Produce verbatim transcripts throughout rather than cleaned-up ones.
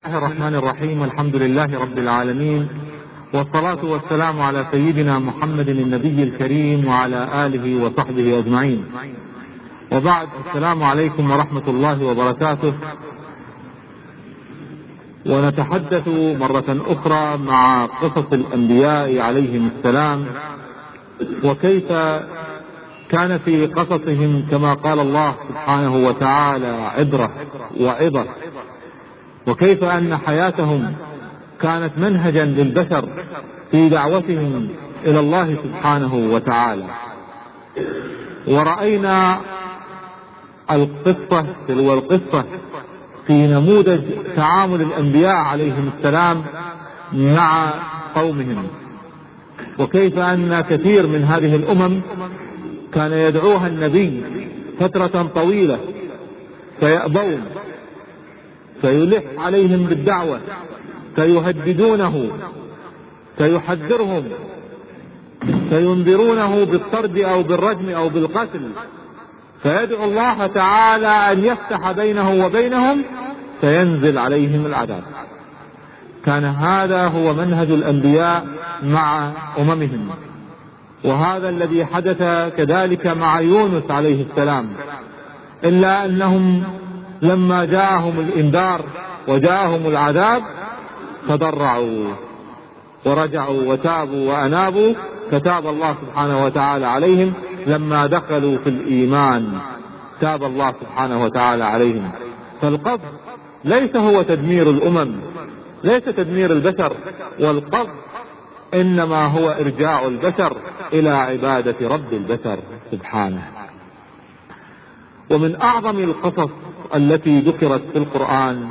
الله الرحمن الرحيم. الحمد لله رب العالمين، والصلاة والسلام على سيدنا محمد النبي الكريم وعلى آله وصحبه أجمعين، وبعد. السلام عليكم ورحمة الله وبركاته. ونتحدث مرة أخرى مع قصص الأنبياء عليهم السلام، وكيف كان في قصصهم كما قال الله سبحانه وتعالى عبرة وعظة، وكيف أن حياتهم كانت منهجا للبشر في دعوتهم إلى الله سبحانه وتعالى. ورأينا القصة تلو القصة في نموذج تعامل الأنبياء عليهم السلام مع قومهم، وكيف أن كثير من هذه الأمم كان يدعوها النبي فترة طويلة فيأبون، فيلح عليهم بالدعوة، فيهددونه، فيحذرهم، فينذرونه بالطرد أو بالرجم أو بالقتل، فيدعو الله تعالى أن يفتح بينه وبينهم فينزل عليهم العذاب. كان هذا هو منهج الأنبياء مع أممهم، وهذا الذي حدث كذلك مع يونس عليه السلام، إلا أنهم لما جاءهم الإنذار وجاءهم العذاب تضرعوا ورجعوا وتابوا وأنابوا، فتاب الله سبحانه وتعالى عليهم. لما دخلوا في الإيمان تاب الله سبحانه وتعالى عليهم. فالقصد ليس هو تدمير الأمم، ليس تدمير البشر، والقصد إنما هو إرجاع البشر إلى عبادة رب البشر سبحانه. ومن أعظم القصص التي ذكرت في القرآن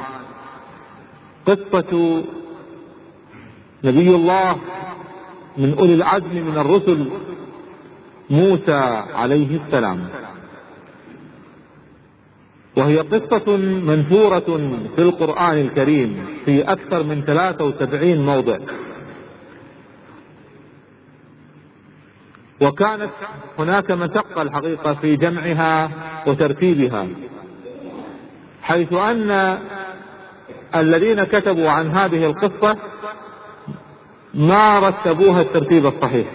قصة نبي الله من أولي العزم من الرسل موسى عليه السلام، وهي قصة منثورة في القرآن الكريم في أكثر من ثلاثة وسبعين موضع، وكانت هناك مشقة الحقيقة في جمعها وترتيبها، حيث أن الذين كتبوا عن هذه القصة ما رتبوها الترتيب الصحيح،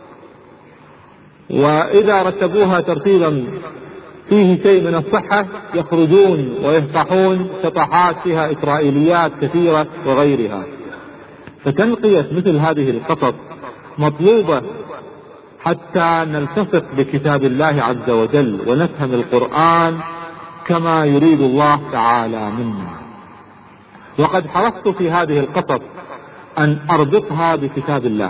وإذا رتبوها ترتيبا فيه شيء من الصحة يخرجون ويفتحون شطحات فيها إسرائيليات كثيرة وغيرها. فتنقية مثل هذه القصص مطلوبة حتى نلتصق بكتاب الله عز وجل ونفهم القرآن كما يريد الله تعالى منا. وقد حرصت في هذه القصص أن أربطها بكتاب الله،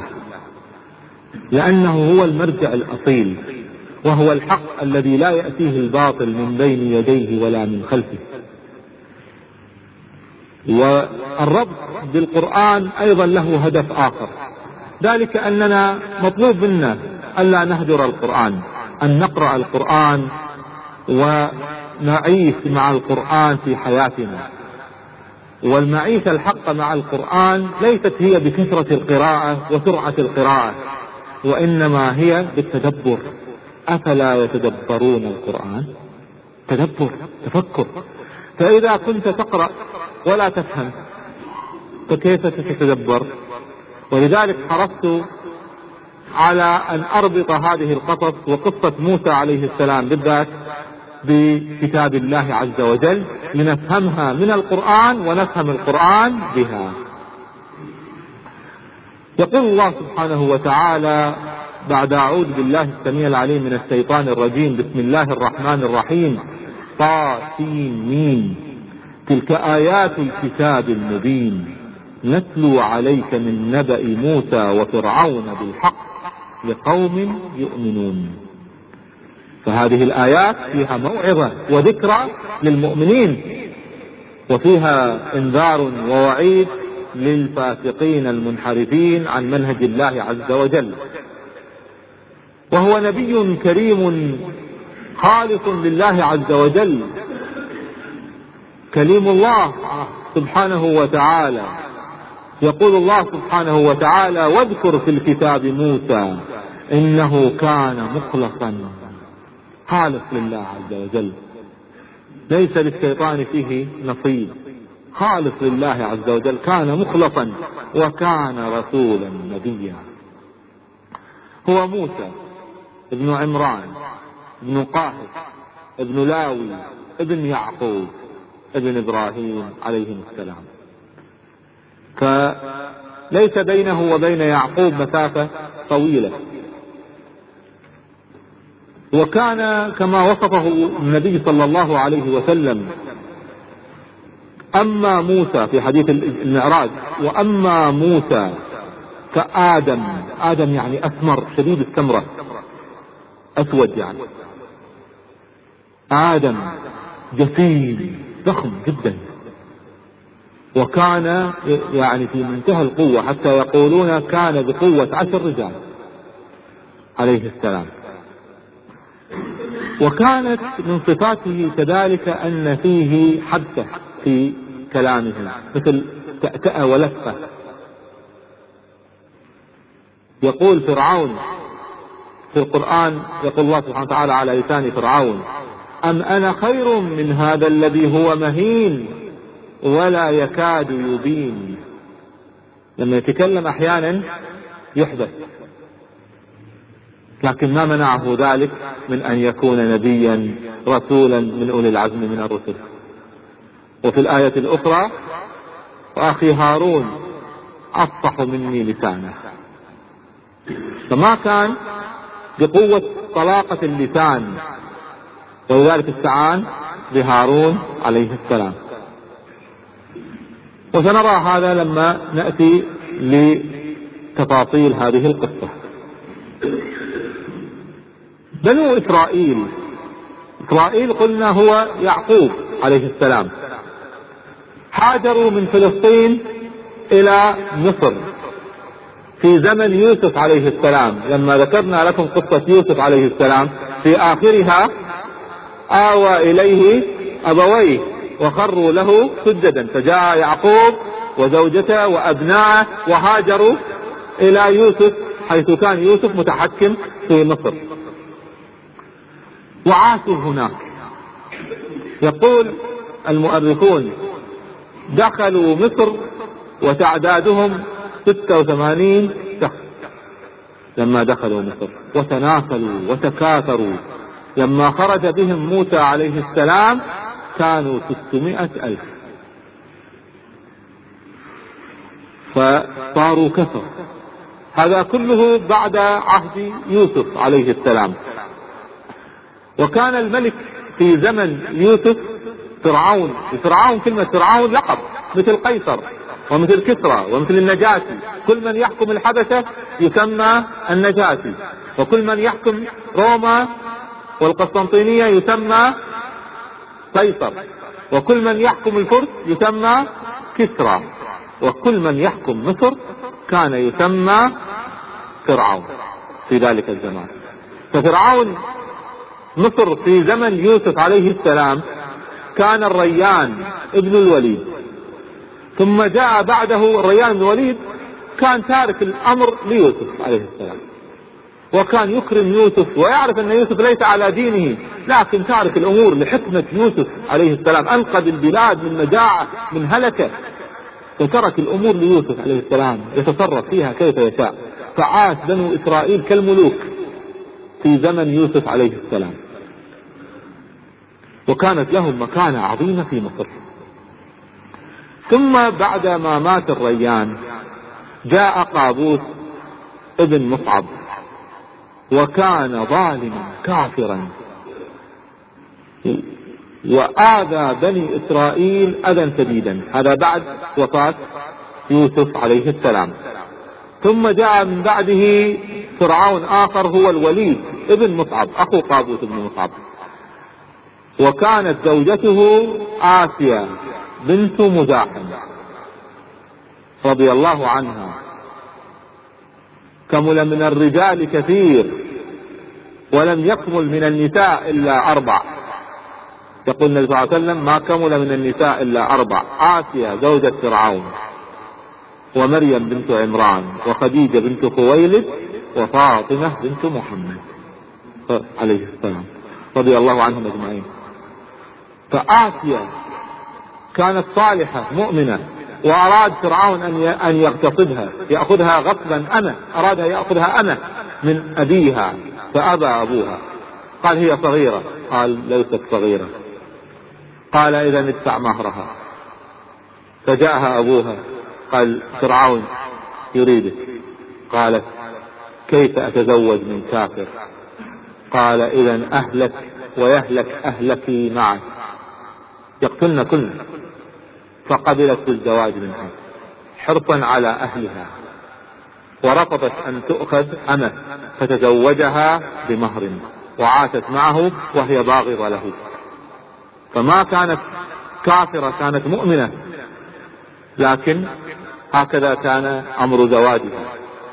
لأنه هو المرجع الأصيل، وهو الحق الذي لا يأتيه الباطل من بين يديه ولا من خلفه. والربط بالقرآن أيضا له هدف آخر، ذلك أننا مطلوب منا ألا نهجر القرآن، أن نقرأ القرآن ونعيش مع القرآن في حياتنا. والمعيشة الحق مع القرآن ليست هي بكثرة القراءة وسرعة القراءة، وإنما هي بالتدبر. أفلا يتدبرون القرآن؟ تدبر، تفكر. فإذا كنت تقرأ ولا تفهم فكيف تتدبر؟ ولذلك حرصت على أن أربط هذه القصص وقصة موسى عليه السلام بالذات بكتاب الله عز وجل، لنفهمها من القرآن ونفهم القرآن بها. يقول الله سبحانه وتعالى بعد أعوذ بالله السميع العليم من الشيطان الرجيم: بسم الله الرحمن الرحيم، طاسين، تلك آيات الكتاب المبين، نتلو عليك من نبأ موسى وفرعون بالحق لقوم يؤمنون. فهذه الآيات فيها موعظة وذكرى للمؤمنين، وفيها انذار ووعيد للفاسقين المنحرفين عن منهج الله عز وجل. وهو نبي كريم خالص لله عز وجل، كليم الله سبحانه وتعالى. يقول الله سبحانه وتعالى: واذكر في الكتاب موسى إنه كان مخلصا، خالص لله عز وجل، ليس للشيطان فيه نصيب. خالص لله عز وجل، كان مخلصا وكان رسولا نبيا. هو موسى ابن عمران ابن قاهر ابن لاوي ابن يعقوب ابن إبراهيم عليهم السلام. فليس بينه وبين يعقوب مسافة طويلة، وكان كما وصفه النبي صلى الله عليه وسلم: أما موسى في حديث المعراج، وأما موسى كآدم. آدم يعني أسمر شديد السمرة، أسود يعني. آدم جسيم ضخم جدا، وكان يعني في منتهى القوة، حتى يقولون كان بقوة عشر رجال عليه السلام. وكانت من صفاته كذلك أن فيه حدثة في كلامه، مثل تأتأة ولفة. يقول فرعون في القرآن، يقول الله سبحانه وتعالى على لسان فرعون: أم أنا خير من هذا الذي هو مهين ولا يكاد يبين. لما يتكلم أحيانا يحدث، لكن ما منعه ذلك من أن يكون نبيا رسولا من أولي العزم من الرسل. وفي الآية الأخرى: وأخي هارون أفصح مني لسانا. فما كان بقوة طلاقة اللسان، ولذلك استعان بهارون عليه السلام. وسنرى هذا لما نأتي لتفاصيل هذه القصة. بنو إسرائيل، إسرائيل قلنا هو يعقوب عليه السلام، هاجروا من فلسطين إلى مصر في زمن يوسف عليه السلام. لما ذكرنا لكم قصة يوسف عليه السلام في آخرها: آوى إليه أبويه وخروا له سجدا، فجاء يعقوب وزوجته وأبناءه وهاجروا إلى يوسف، حيث كان يوسف متحكم في مصر، وعاشوا هناك. يقول المؤرخون: دخلوا مصر وتعدادهم ستة وثمانين شخص لما دخلوا مصر، وتناسلوا وتكاثروا. لما خرج بهم موسى عليه السلام كانوا ستمائة ألف، فصاروا كثر. هذا كله بعد عهد يوسف عليه السلام. وكان الملك في زمن يوسف فرعون. فرعون، كلمة فرعون لقب، مثل قيصر ومثل كسرى ومثل النجاشي. كل من يحكم الحبشة يسمى النجاشي، وكل من يحكم روما والقسطنطينية يسمى قيصر، وكل من يحكم الفرس يسمى كسرى، وكل من يحكم مصر كان يسمى فرعون في ذلك الزمان. ففرعون مصر في زمن يوسف عليه السلام كان الريان ابن الوليد، ثم جاء بعده الريان بن الوليد، كان تارك الأمر ليوسف عليه السلام، وكان يكرم يوسف ويعرف أن يوسف ليس على دينه، لكن تارك الأمور لحكمة يوسف عليه السلام. أنقذ البلاد من مجاعة، من هلكة، وترك الأمور ليوسف عليه السلام يتصرف فيها كيف يشاء. فعاش بنو إسرائيل كالملوك في زمن يوسف عليه السلام، وكانت لهم مكانة عظيمة في مصر. ثم بعد ما مات الريان جاء قابوس ابن مصعب، وكان ظالما كافرا، وآذى بني إسرائيل أذى شديدا. هذا بعد وفاة يوسف عليه السلام. ثم جاء من بعده فرعون آخر هو الوليد ابن مصعب، أخو قابوس ابن مصعب، وكانت زوجته آسيا بنت مزاحم رضي الله عنها. كمل من الرجال كثير ولم يكمل من النساء إلا أربع. يقول النبي صلى الله عليه وسلم: ما كمل من النساء إلا أربع: آسيا زوجة فرعون، ومريم بنت عمران، وخديجة بنت خويلد، وفاطمة بنت محمد عليه السلام رضي الله عنهم أجمعين. فآسيا كانت صالحة مؤمنة، وأراد فرعون أن يغتصبها يأخذها غصبا أنا أراد يأخذها أنا من أبيها، فأبى أبوها، قال هي صغيرة، قال ليست صغيرة، قال إذا ادفع مهرها. فجاءها أبوها قال فرعون يريدك، قالت كيف أتزوج من كافر؟ قال إذا أهلك ويهلك أهلك معك، يقتلن كلنا. فقبلت بالزواج منها حرصا على أهلها، ورفضت أن تؤخذ أمه، فتزوجها بمهر وعاشت معه وهي باغضة له. فما كانت كافرة، كانت مؤمنة، لكن هكذا كان أمر زواجها.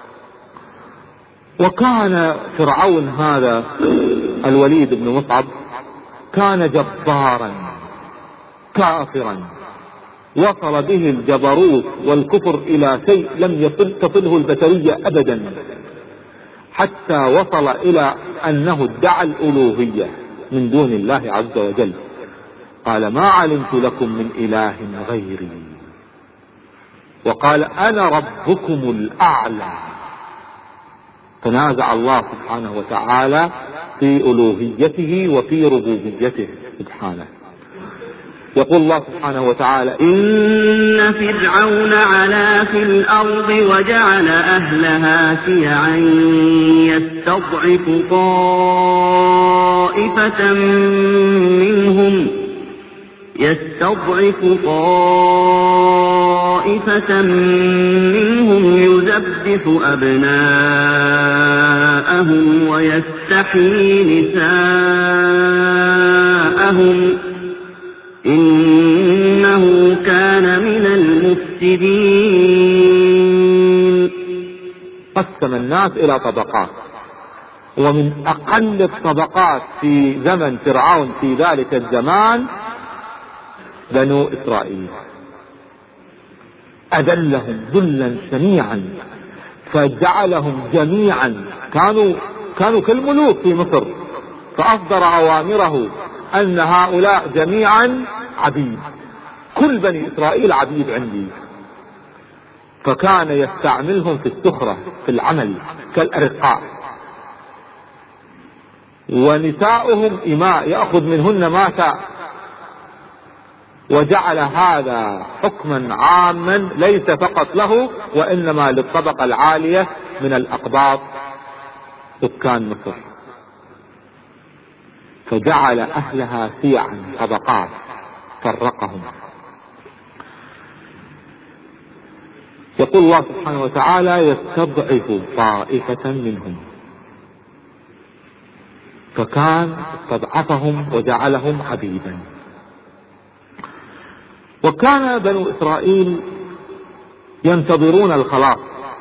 وكان فرعون هذا الوليد بن مصعب كان جبارا كافرا، وصل به الجبروت والكفر إلى شيء لم يصل تصله البشرية أبدا، حتى وصل إلى أنه ادعى الألوهية من دون الله عز وجل. قال ما علمت لكم من إله غيري، وقال أنا ربكم الأعلى. تنازع الله سبحانه وتعالى في ألوهيته وفي ربوبيته سبحانه. يقول الله سبحانه وتعالى إن فرعون علا في الأرض وجعل أهلها شيعا يستضعف طائفة منهم يستضعف طائفة منهم يذبح أبناءهم ويستحيي نساءهم إنه كان من المفسدين. قسم الناس إلى طبقات، ومن أقل الطبقات في زمن فرعون في ذلك الزمان بنو إسرائيل، أذلهم ذلا شنيعا، فجعلهم جميعا كانوا كانوا كالملوك في مصر، فأصدر أوامره أن هؤلاء جميعا عبيد، كل بني إسرائيل عبيد عندي. فكان يستعملهم في السخرة في العمل كالأرقاء، ونساؤهم إماء يأخذ منهن ما شاء. وجعل هذا حكما عاما ليس فقط له، وإنما للطبقة العالية من الأقباط سكان مصر. فجعل أهلها شيعا طبقات فرقهم. يقول الله سبحانه وتعالى يستضعف طائفة منهم، فكان استضعفهم وجعلهم عبيدا. وكان بنو إسرائيل ينتظرون الخلاص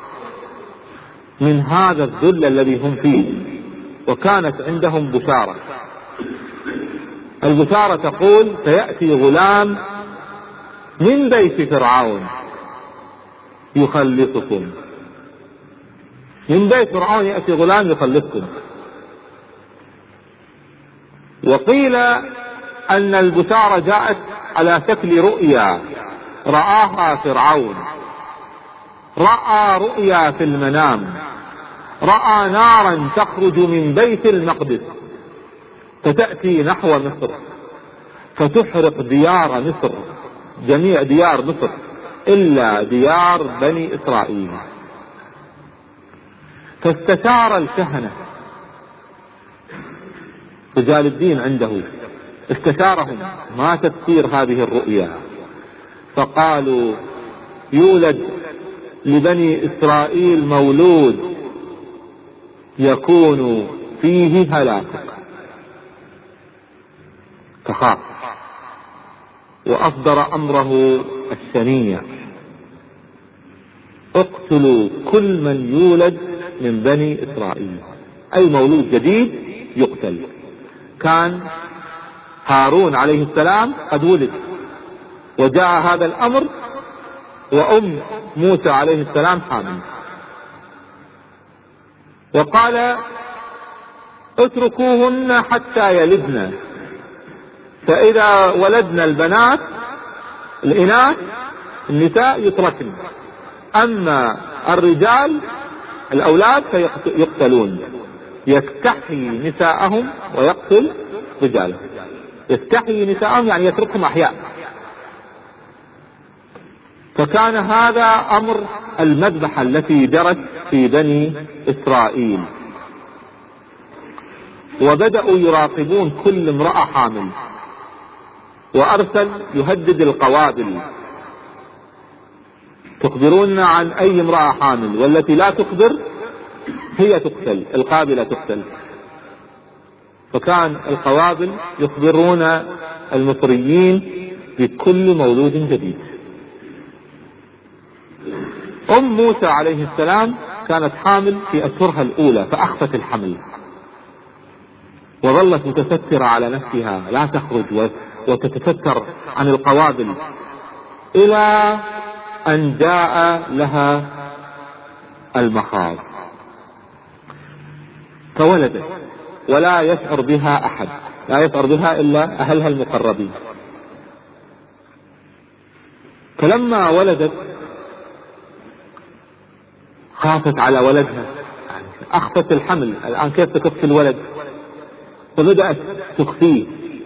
من هذا الذل الذي هم فيه، وكانت عندهم بشارة. البشارة تقول سيأتي غلام من بيت فرعون يخلصكم، من بيت فرعون يأتي غلام يخلصكم. وقيل أن البشارة جاءت على شكل رؤيا رآها فرعون، رأى رؤيا في المنام، رأى نارا تخرج من بيت المقدس فتأتي نحو مصر فتحرق ديار مصر، جميع ديار مصر إلا ديار بني إسرائيل. فاستشار الكهنة رجال الدين عنده، استشارهم ما تفسير هذه الرؤيا، فقالوا يولد لبني إسرائيل مولود يكون فيه هلاك، فخاف وأصدر أمره الشنيع اقتلوا كل من يولد من بني إسرائيل، أي مولود جديد يقتل. كان هارون عليه السلام قد ولد وجاء هذا الأمر، وأم موسى عليه السلام حامل، وقال اتركوهن حتى يلدن، فإذا ولدنا البنات الإناث النساء يتركن، أما الرجال الأولاد فيقتلون. يستحيي نساءهم ويقتل رجالهم. يستحيي نساءهم يعني يتركهم أحياء. فكان هذا أمر المذبحة التي جرت في بني إسرائيل، وبدأوا يراقبون كل امرأة حامل، وأرسل يهدد القوابل: تخبرون عن أي امرأة حامل، والتي لا تخبر هي تقتل، القابلة تقتل. فكان القوابل يخبرون المصريين بكل مولود جديد. أم موسى عليه السلام كانت حامل في أشهرها الأولى فأخفت الحمل، وظلت متسترة على نفسها لا تخرج وتتستر عن القوابل، إلى أن جاء لها المخاض فولدت، ولا يشعر بها أحد، لا يشعر بها إلا أهلها المقربين. فلما ولدت خافت على ولدها، أخفت الحمل، الآن كيف تخفي الولد؟ فبدأت تخفيه،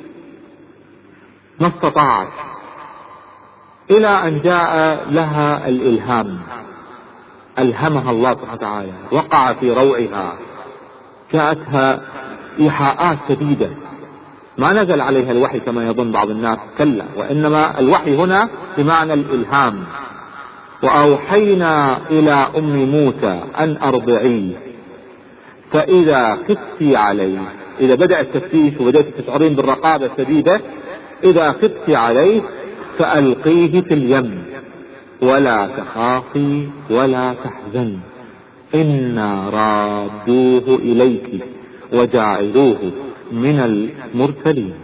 ما استطاعت، إلى أن جاء لها الإلهام، ألهمها الله سبحانه وتعالى، وقع في روعها، جاءتها إيحاءات شديدة. ما نزل عليها الوحي كما يظن بعض الناس، كلا، وإنما الوحي هنا بمعنى الإلهام. وأوحينا إلى أم موسى أن أرضعيه فإذا خفتي عليه، إذا بدأ التفتيش وبدأت تشعرين بالرقابة الشديدة، إذا خفتي عليه فألقيه في اليم ولا تخافي ولا تحزن إنا رادوه إليك وجاعلوه من المرسلين.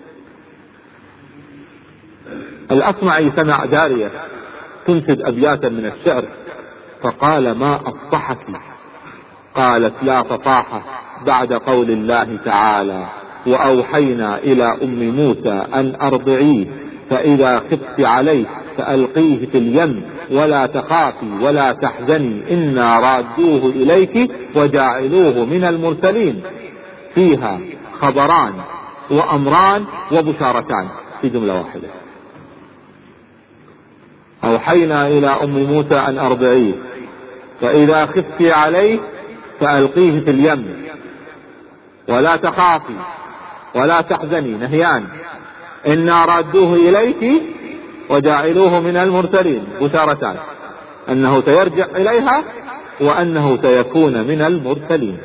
الأصمعي سمع جارية تنشد أبياتا من الشعر فقال: ما أصبحك؟ قالت: لا فصاحة بعد قول الله تعالى: وأوحينا إلى أم موسى أن أرضعيه فإذا خفت عليه فألقيه في اليم ولا تخافي ولا تحزني إنا رادوه إليك وجاعلوه من المرسلين. فيها خبران وأمران وبشارتان في جملة واحدة. أوحينا إلى أم موسى أن أرضعيه فإذا خفت عليه فألقيه في اليم ولا تخافي ولا تحزني، نهيان، إنا رادوه إليك وجاعلوه من المرسلين، بشارتان، أنه سيرجع إليها وأنه سيكون من المرسلين.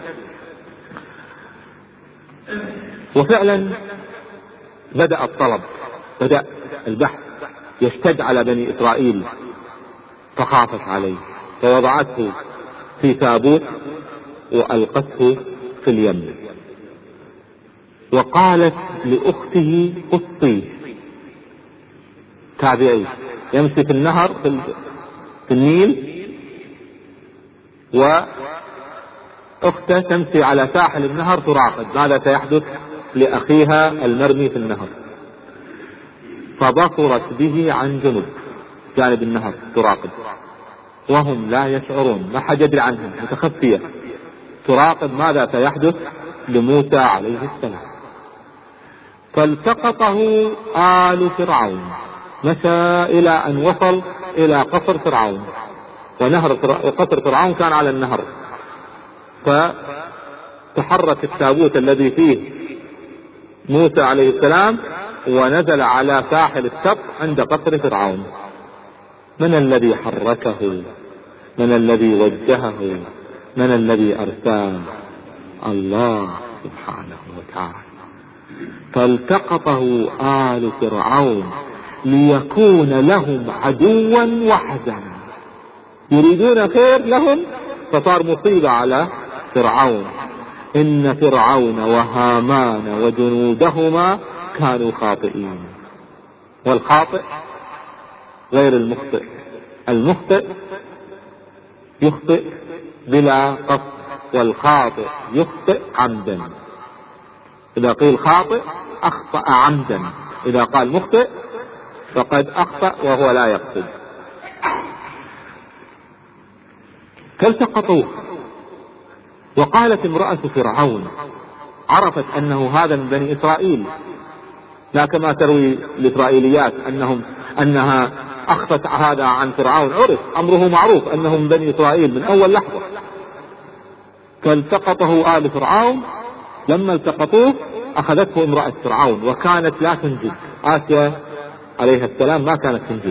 وفعلا بدأ الطلب، بدأ البحث يشتد على بني إسرائيل، فخافت عليه فوضعته في تابوت وألقته في اليم، وقالت لأخته قصيه، تابعي، يمشي في النهر في النيل، وأخته تمشي على ساحل النهر تراقب ماذا سيحدث لأخيها المرمي في النهر. فبصرت به عن جنوب جانب النهر تراقب، وهم لا يشعرون، ما حد يدري عنهم، متخفية تراقب ماذا سيحدث لموسى عليه السلام. فالتقطه آل فرعون، مشى إلى أن وصل إلى قصر فرعون، ونهر قصر فرعون كان على النهر، فتحرك التابوت الذي فيه موسى عليه السلام ونزل على ساحل الشط عند قصر فرعون. من الذي حركه؟ من الذي وجهه؟ من الذي أرساه؟ الله سبحانه وتعالى. فالتقطه آل فرعون ليكون لهم عدوا وحزنا، يريدون خير لهم فصار مصيبة على فرعون. إن فرعون وهامان وجنودهما كانوا خاطئين. والخاطئ غير المخطئ، المخطئ يخطئ بلا قصد، والخاطئ يخطئ عمدا. إذا قيل خاطئ أخطأ عمدا، إذا قال مخطئ فقد أخطأ وهو لا يقصد. فالتقطوه، وقالت امرأة فرعون عرفت أنه هذا من بني إسرائيل، لا كما تروي الإسرائيليات أنهم أنها أخفت هذا عن فرعون، عرف أمره معروف أنه من بني إسرائيل من أول لحظة. فالتقطه آل فرعون، لما التقطوه أخذته امرأة فرعون وكانت لا تنجد، آسيا عليها السلام ما كانت تنجد،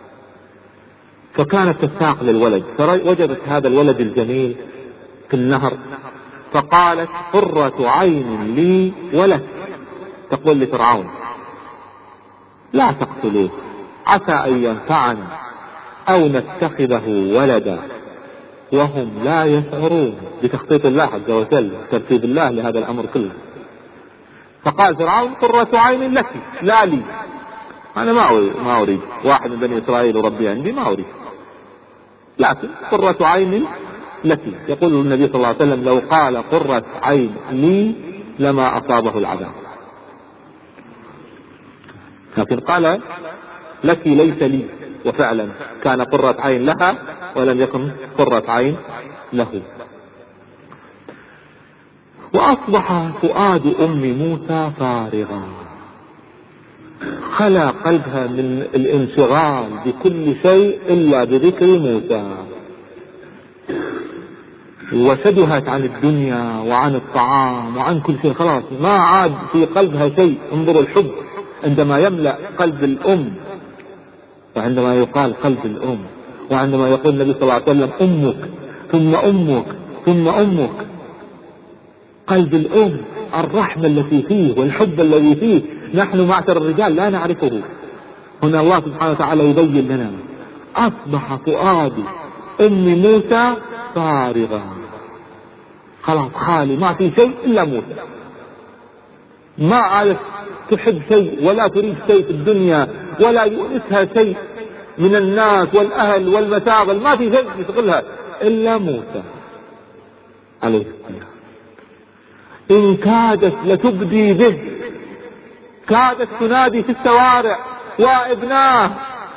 فكانت تساق للولد، فوجدت هذا الولد الجميل في النهر، فقالت قرة عين لي ولك، تقول لفرعون لا تقتلوه عسى أن ينفعنا أو نتخذه ولدا وهم لا يشعرون، بتخطيط الله عز وجل، ترتيب الله لهذا الأمر كله. فقال فرعون قرة عين لك لا لي، أنا ما أريد, ما أريد واحد من بني إسرائيل وربي عندي، ما أريد، لكن قرة عين لك. يقول النبي صلى الله عليه وسلم لو قال قرة عين لي لما أصابه العذاب، لكن قال لك ليس لي، وفعلا كان قرة عين لها ولم يكن قرة عين له. وأصبح فؤاد أم موسى فارغا، خلا قلبها من الانشغال بكل شيء إلا بذكر موسى، وشدهت عن الدنيا وعن الطعام وعن كل شيء، خلاص ما عاد في قلبها شيء. انظروا الحب عندما يملأ قلب الأم، وعندما يقال قلب الأم، وعندما يقول النبي صلى الله عليه وسلم أمك ثم أمك ثم أمك، قلب الأم الرحمة التي فيه والحب الذي فيه نحن معشر الرجال لا نعرفه. هنا الله سبحانه وتعالى يبين لنا أصبح فؤاد أم موسى فارغا، خلاص خالي، ما في شيء إلا موسى، ما عادت تحب شيء ولا تريد شيء في الدنيا ولا يؤنسها شيء من الناس والأهل والمشاغل، ما في شيء يشغلها إلا موسى عليه السلام. إن كادت لتبدي به، كادت تنادي في الشوارع وابناه،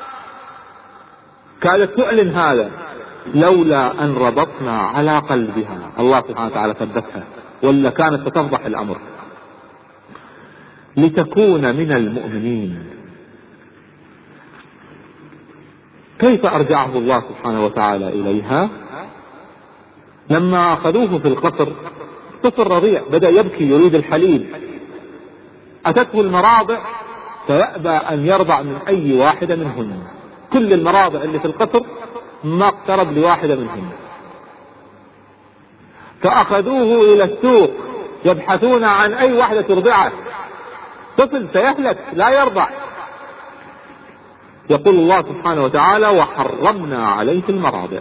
كادت تعلن هذا، لولا أن ربطنا على قلبها، الله سبحانه وتعالى ثبتها، ولا كانت ستفضح الأمر، لتكون من المؤمنين. كيف أرجعه الله سبحانه وتعالى إليها؟ لما أخذوه في القصر، طفل رضيع بدأ يبكي يريد الحليب، أتته المراضع فيأبى أن يرضع من أي واحدة منهن، كل المراضع اللي في القصر ما اقترب لواحدة منهن، فأخذوه إلى السوق يبحثون عن أي واحدة ترضعه، طفل سيهلك لا يرضع. يقول الله سبحانه وتعالى وحرمنا عليه المراضع،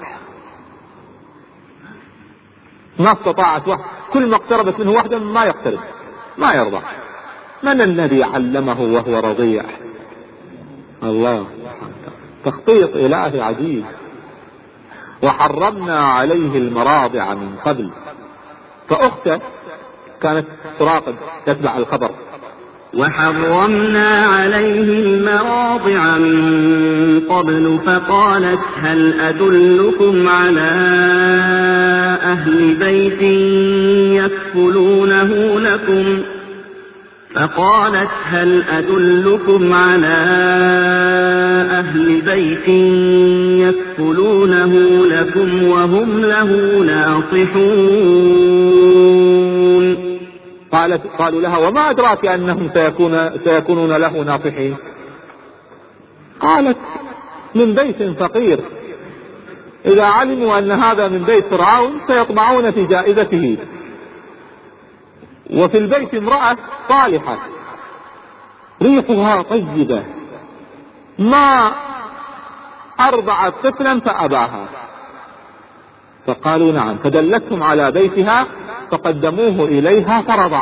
ما استطاعت واحد، كل ما اقتربت منه واحدة ما يقترب ما يرضع. من الذي علمه وهو رضيع؟ الله، تخطيط إلهي عجيب. وحرمنا عليه المراضع من قبل، فأخته كانت تراقب تتبع الخبر. وحرمنا عليه المراضع من قبل فقالت هل أدلكم على أهل بيت يكفلونه لكم فقالت هل أدلكم على أهل بيت يكفلونه لكم وهم له ناصحون. قالت قالوا لها وما أدراك أنهم سيكون سيكونون له ناصحين؟ قالت من بيت فقير، إذا علموا أن هذا من بيت فرعون سيطمعون في جائزته، وفي البيت امرأة صالحة ريحها طيبة ما أرضعت طفلا فأباها، فقالوا نعم، فدلتهم على بيتها فقدموه إليها فرضع،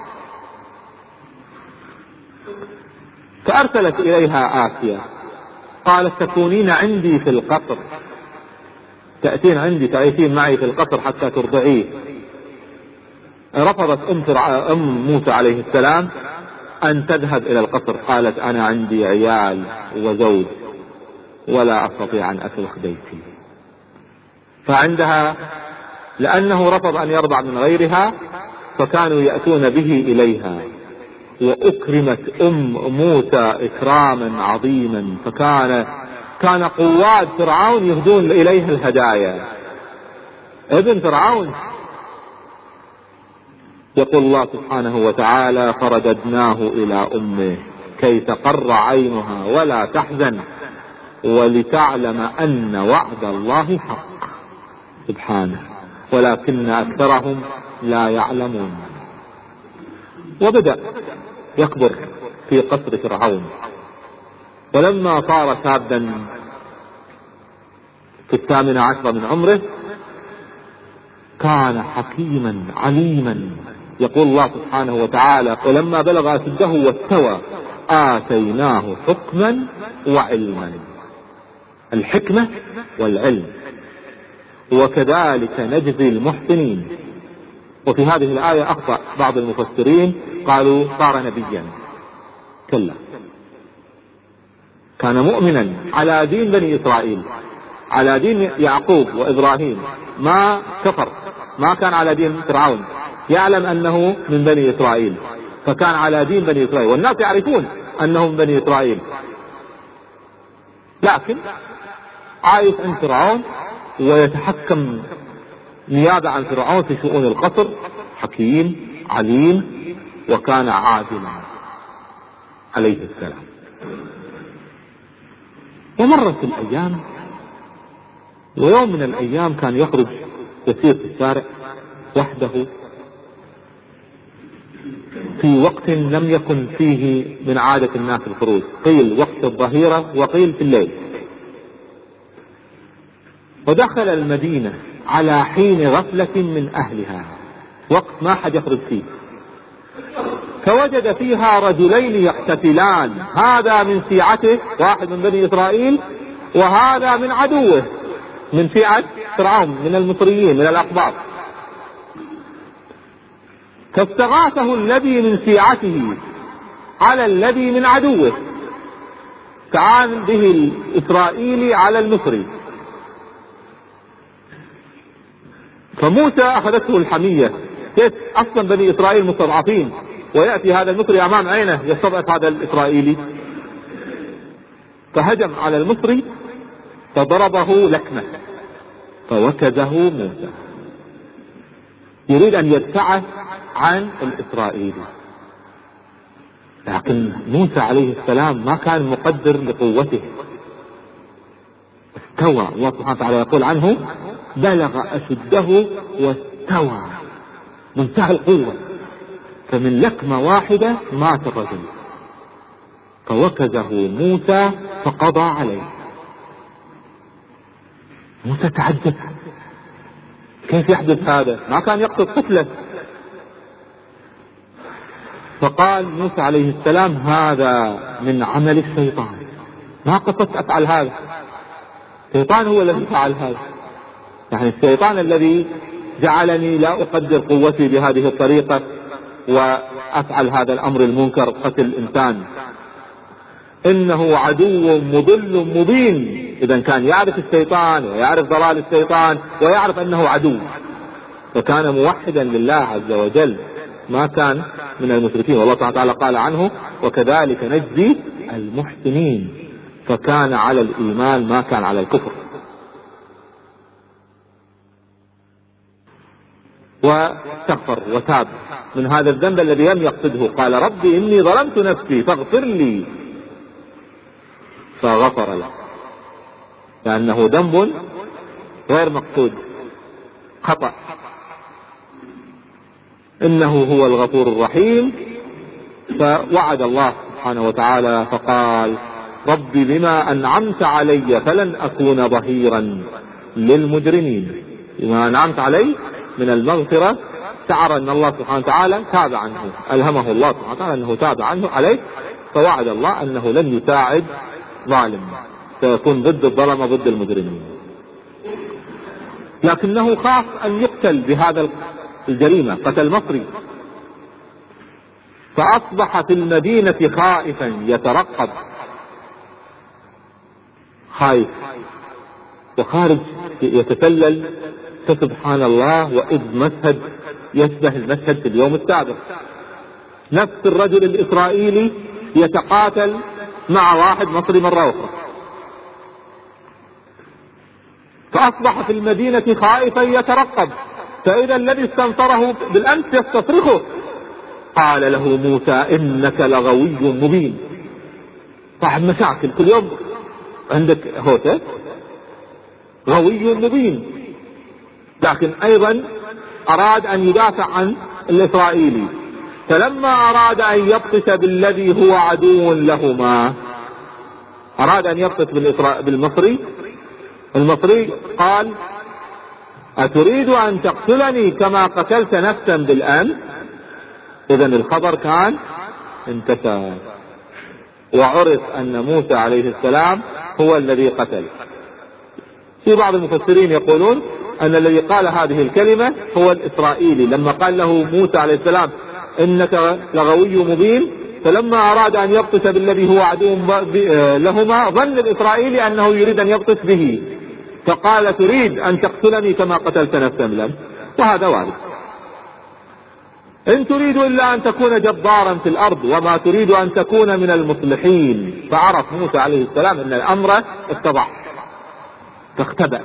فأرسلت إليها آسيا قالت تكونين عندي في القصر، تأتين عندي تعيشين معي في القصر حتى ترضعيه. رفضت أم, أم موسى عليه السلام أن تذهب إلى القصر. قالت أنا عندي عيال وزوج ولا أستطيع أن أترك بيتي. فعندها لأنه رفض أن يرضع من غيرها فكانوا يأتون به إليها، وأكرمت أم موسى إكراما عظيما، فكان كان قواد فرعون يهدون إليها الهدايا. ابن فرعون. يقول الله سبحانه وتعالى فرددناه إلى أمه كي تقر عينها ولا تحزن ولتعلم أن وعد الله حق. سبحانه، ولكن أكثرهم لا يعلمون. وبدأ يكبر في قصر فرعون، ولما صار شابا في الثامنة عشرة من عمره كان حكيما عليما. يقول الله سبحانه وتعالى ولما بلغ أشده واستوى آتيناه حكما وعلما. الحكمة والعلم، وكذلك نجزي المحسنين. وفي هذه الآية أخطأ بعض المفسرين قالوا صار نبيا. كلا، كان مؤمنا على دين بني إسرائيل، على دين يعقوب وإبراهيم، ما كفر، ما كان على دين فرعون، يعلم أنه من بني إسرائيل فكان على دين بني إسرائيل، والناس يعرفون أنهم من بني إسرائيل، لكن عايش عند فرعون ويتحكم نيابة عن فرعون في شؤون القصر. حكيم عليم وكان عادلا عليه السلام. ومرت الأيام، ويوم من الأيام كان يخرج يسير في الشارع وحده في وقت لم يكن فيه من عادة الناس الخروج، قيل وقت الظهيرة وقيل في الليل. ودخل المدينة على حين غفلة من أهلها، وقت ما حد يخرج فيه، فوجد فيها رجلين يقتتلان، هذا من شيعته واحد من بني إسرائيل، وهذا من عدوه من شيعة فرعون من المصريين من الأقباط. فاستغاثه الذي من شيعته على الذي من عدوه، تعان به الإسرائيلي على المصري. فموسى أخذته الحمية، كيف أصلا بني إسرائيل مستضعفين ويأتي هذا المصري أمام عينه يستضعف هذا الإسرائيلي، فهجم على المصري فضربه لكمة فوكزه موسى، يريد أن يدفعه عن الإسرائيلي. لكن موسى عليه السلام ما كان مقدر لقوته، استوى. الله سبحانه وتعالى يقول عنه بلغ أشده واستوى، منتهى القوة. فمن لكمة واحدة مات الرجل، فوكزه موسى فقضى عليه. موسى تعجب، كيف يحدث هذا؟ ما كان يقصد قتله. فقال موسى عليه السلام هذا من عمل الشيطان، ما قصدت أفعل هذا، الشيطان هو الذي فعل هذا. يعني الشيطان الذي جعلني لا أقدر قوتي بهذه الطريقة وأفعل هذا الأمر المنكر، قتل الإنسان. إنه عدو مضل مبين. إذا كان يعرف الشيطان ويعرف ضلال الشيطان ويعرف أنه عدو، فكان موحدا لله عز وجل، ما كان من المشركين. والله تعالى قال عنه وكذلك نجزي المحسنين، فكان على الإيمان ما كان على الكفر. واستغفر وتاب من هذا الذنب الذي لم يقصده، قال ربي إني ظلمت نفسي فاغفر لي، فغفر له، لأنه ذنب غير مقصود، خطأ. إنه هو الغفور الرحيم. فوعد الله سبحانه وتعالى فقال ربي بما أنعمت علي فلن أكون ظهيرا للمجرمين. بما أنعمت علي من المغفرة، شعر أن الله سبحانه وتعالى تاب عنه، ألهمه الله سبحانه وتعالى أنه تاب عنه عليه، فوعد الله أنه لن يساعد ظالم، سيكون ضد الظلمة ضد المجرمين. لكنه خاف أن يقتل بهذا الجريمة، قتل مصري. فأصبح في المدينة خائفا يترقب، خايف وخارج يتسلل. فسبحان الله، وإذ مشهد يشبه المشهد في اليوم السابق، نفس الرجل الإسرائيلي يتقاتل مع واحد مصري مرة أخرى. فأصبح في المدينة خائفا يترقب، فإذا الذي استنصره بالأمس يستصرخه. قال له موسى إنك لغوي مبين. صاحب مشاكل كل يوم عندك هوته، غوي مبين، لكن أيضا أراد أن يدافع عن الإسرائيلي. فلما أراد أن يبطش بالذي هو عدو لهما، أراد أن يبطش بالمصري، المصري قال أتريد أن تقتلني كما قتلت نفسا بالأمس؟ إذن الخبر كان انتشر، وعرف أن موسى عليه السلام هو الذي قتل. في بعض المفسرين يقولون أن الذي قال هذه الكلمة هو الإسرائيلي، لما قال له موسى عليه السلام إنك لغوي مبين، فلما أراد أن يبطش بالذي هو عدو لهما ظن الإسرائيلي أنه يريد أن يبطش به، فقال تريد أن تقتلني كما قتلت نفسا بالأمس؟ وهذا وارد. إن تريد إلا أن تكون جبارا في الأرض وما تريد أن تكون من المصلحين. فعرف موسى عليه السلام أن الأمر اتضح، فاختبأ.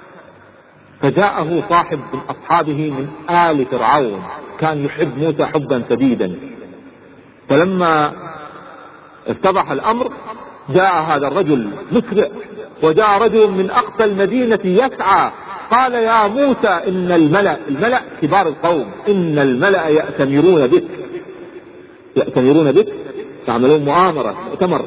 فجاءه صاحب من أصحابه من آل فرعون، كان يحب موسى حبا شديدا. فلما اتضح الأمر جاء هذا الرجل مسرع، وجاء رجل من أقصى المدينة يسعى، قال يا موسى إن الملأ الملأ كبار القوم إن الملأ يأتمرون بك يأتمرون بك تعملون مؤامرة مؤتمر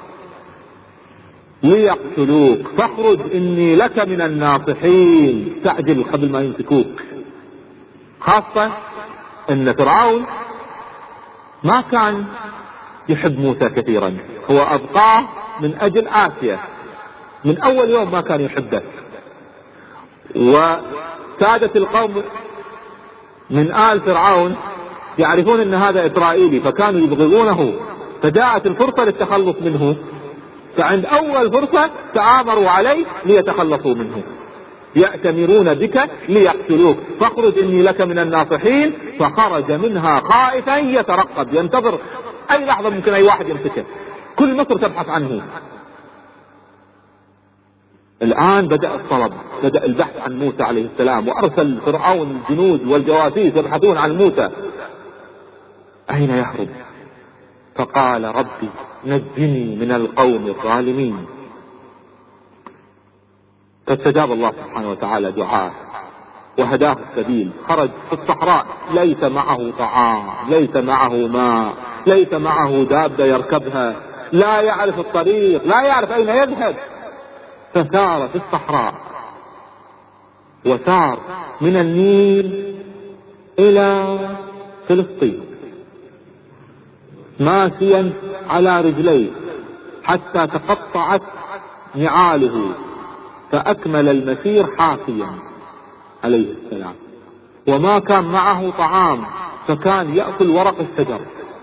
ليقتلوك فاخرج إني لك من الناصحين. تعجل قبل ما يمسكوك، خاصة إن فرعون ما كان يحب موسى كثيرا، هو أبقاه من أجل آسيا، من أول يوم ما كان يحبه. وسادة القوم من آل فرعون يعرفون أن هذا إسرائيلي، فكانوا يبغضونه، فجاءت الفرصة للتخلص منه، فعند أول فرصة تآمروا عليه ليتخلصوا منه. يأتمرون بك ليقتلوك فاخرج إني لك من الناصحين. فخرج منها خائفا يترقب، ينتظر أي لحظة ممكن أي واحد يمسكه، كل مصر تبحث عنه. الآن بدأ الطلب، بدأ البحث عن موسى عليه السلام، وأرسل فرعون الجنود والجواسيس يبحثون عن موسى. أين يهرب؟ فقال ربي نجني من القوم الظالمين. فاستجاب الله سبحانه وتعالى دعاه وهداه السبيل. خرج في الصحراء ليس معه طعام، ليس معه ماء، ليس معه دابة يركبها، لا يعرف الطريق، لا يعرف أين يذهب. فسار في الصحراء، وسار من النيل إلى فلسطين ماشيا على رجليه حتى تقطعت نعاله، فأكمل المسير حافيا عليه السلام. وما كان معه طعام، فكان يأكل ورق الشجر.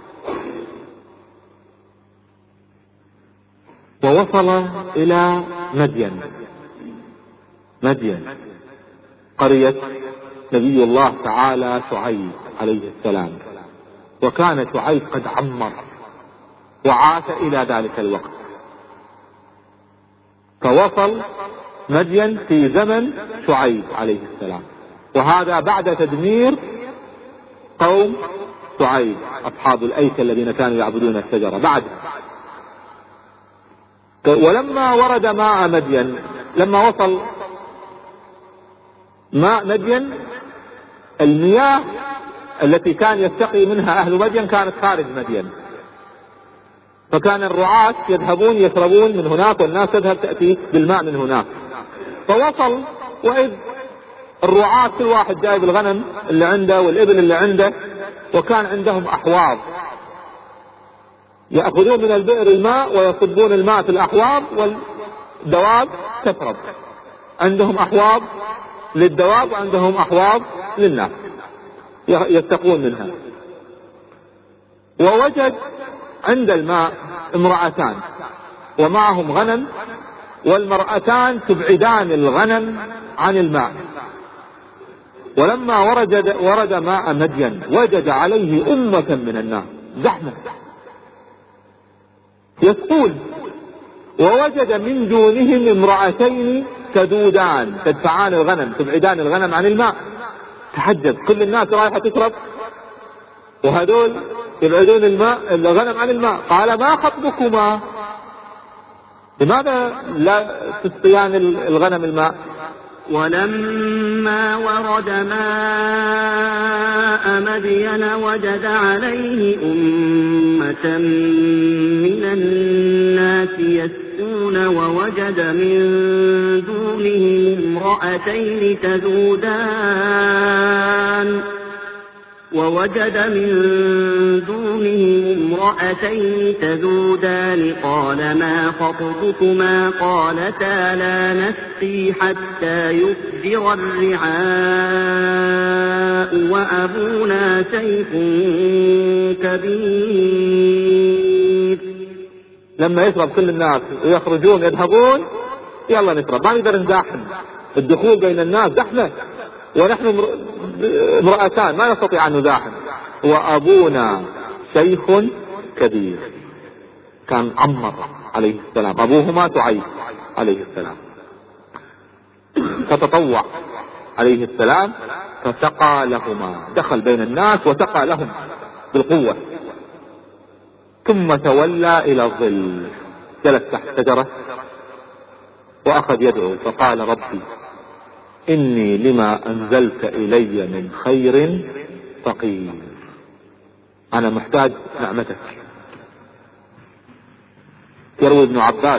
ووصل إلى مدين مدين قرية نبي الله تعالى شعيب عليه السلام. وكان شعيب قد عمر وعاش إلى ذلك الوقت، فوصل مدين في زمن شعيب عليه السلام، وهذا بعد تدمير قوم شعيب أصحاب الأيكة الذين كانوا يعبدون الشجرة بعد. ولما ورد ماء مدين، لما وصل ماء مدين، المياه التي كان يستقي منها أهل مدين كانت خارج مدين، فكان الرعاة يذهبون يشربون من هناك، والناس تذهب تأتي بالماء من هناك. فوصل وإذ الرعاة كل واحد جايب الغنم اللي عنده والإبل اللي عنده، وكان عندهم أحواض يأخذون من البئر الماء ويصبون الماء في الأحواض والدواب تشرب. عندهم أحواض للدواب وعندهم أحواض للناس يستقون منها. ووجد عند الماء امرأتان ومعهم غنم، والمرأتان تبعدان الغنم عن الماء. ولما ورد, ورد ماء مدين وجد عليه أمة من الناس زحمة يسقون، ووجد من دونهم امرأتين تذودان تدفعان الغنم تبعدان الغنم عن الماء. تحجب، كل الناس رايحة تشرب وهذول يبعدون الماء الغنم عن الماء. قال ما خطبكما؟ لماذا لا تسقيان الغنم الماء؟ ولما ورد ماء مدين وجد عليه أمة من الناس يسقون، ووجد من دونهم امرأتين تذودان ووجد من دونهم امرأتين تذودان قال ما خطبكما؟ قالتا لا نسقي حتى يصدر الرعاء وأبونا شيخ كبير. لما يشرب كل الناس ويخرجون يذهبون يلا نشرب، ما نقدر نزاحم، الدخول بين الناس زحمة، ونحن امرأتان ما نستطيع أن نزاحم، وأبونا شيخ كبير. كان عمر عليه السلام، أبوهما تعيب عليه السلام، فتطوع عليه السلام فسقى لهما، دخل بين الناس وسقى لهم بالقوة، ثم تولى إلى الظل، جلس تحت شجرة وأخذ يدعو فقال ربي إني لما أنزلت إلي من خير فقير، أنا محتاج نعمتك. يروي ابن عباس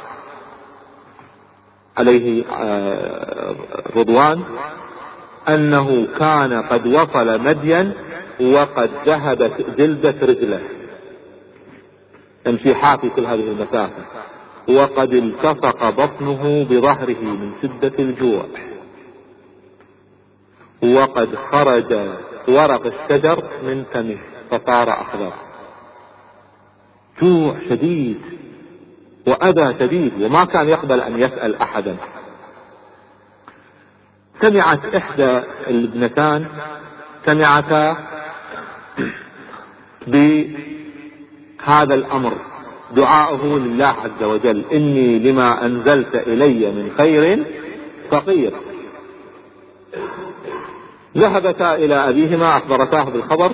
عليه رضوان أنه كان قد وصل مدين وقد ذهبت جلدة رجله، يمشي حافي كل هذه المسافة، وقد التصق بطنه بظهره من شدة الجوع، وقد خرج ورق الشجر من فمه فصار أخضر. جوع شديد وأذى شديد، وما كان يقبل أن يسأل أحدا. سمعت إحدى الابنتان سمعتا بهذا الأمر، دعاؤه لله عز وجل إني لما أنزلت إلي من خير فقير. ذهبتا إلى أبيهما أخبرتاه بالخبر،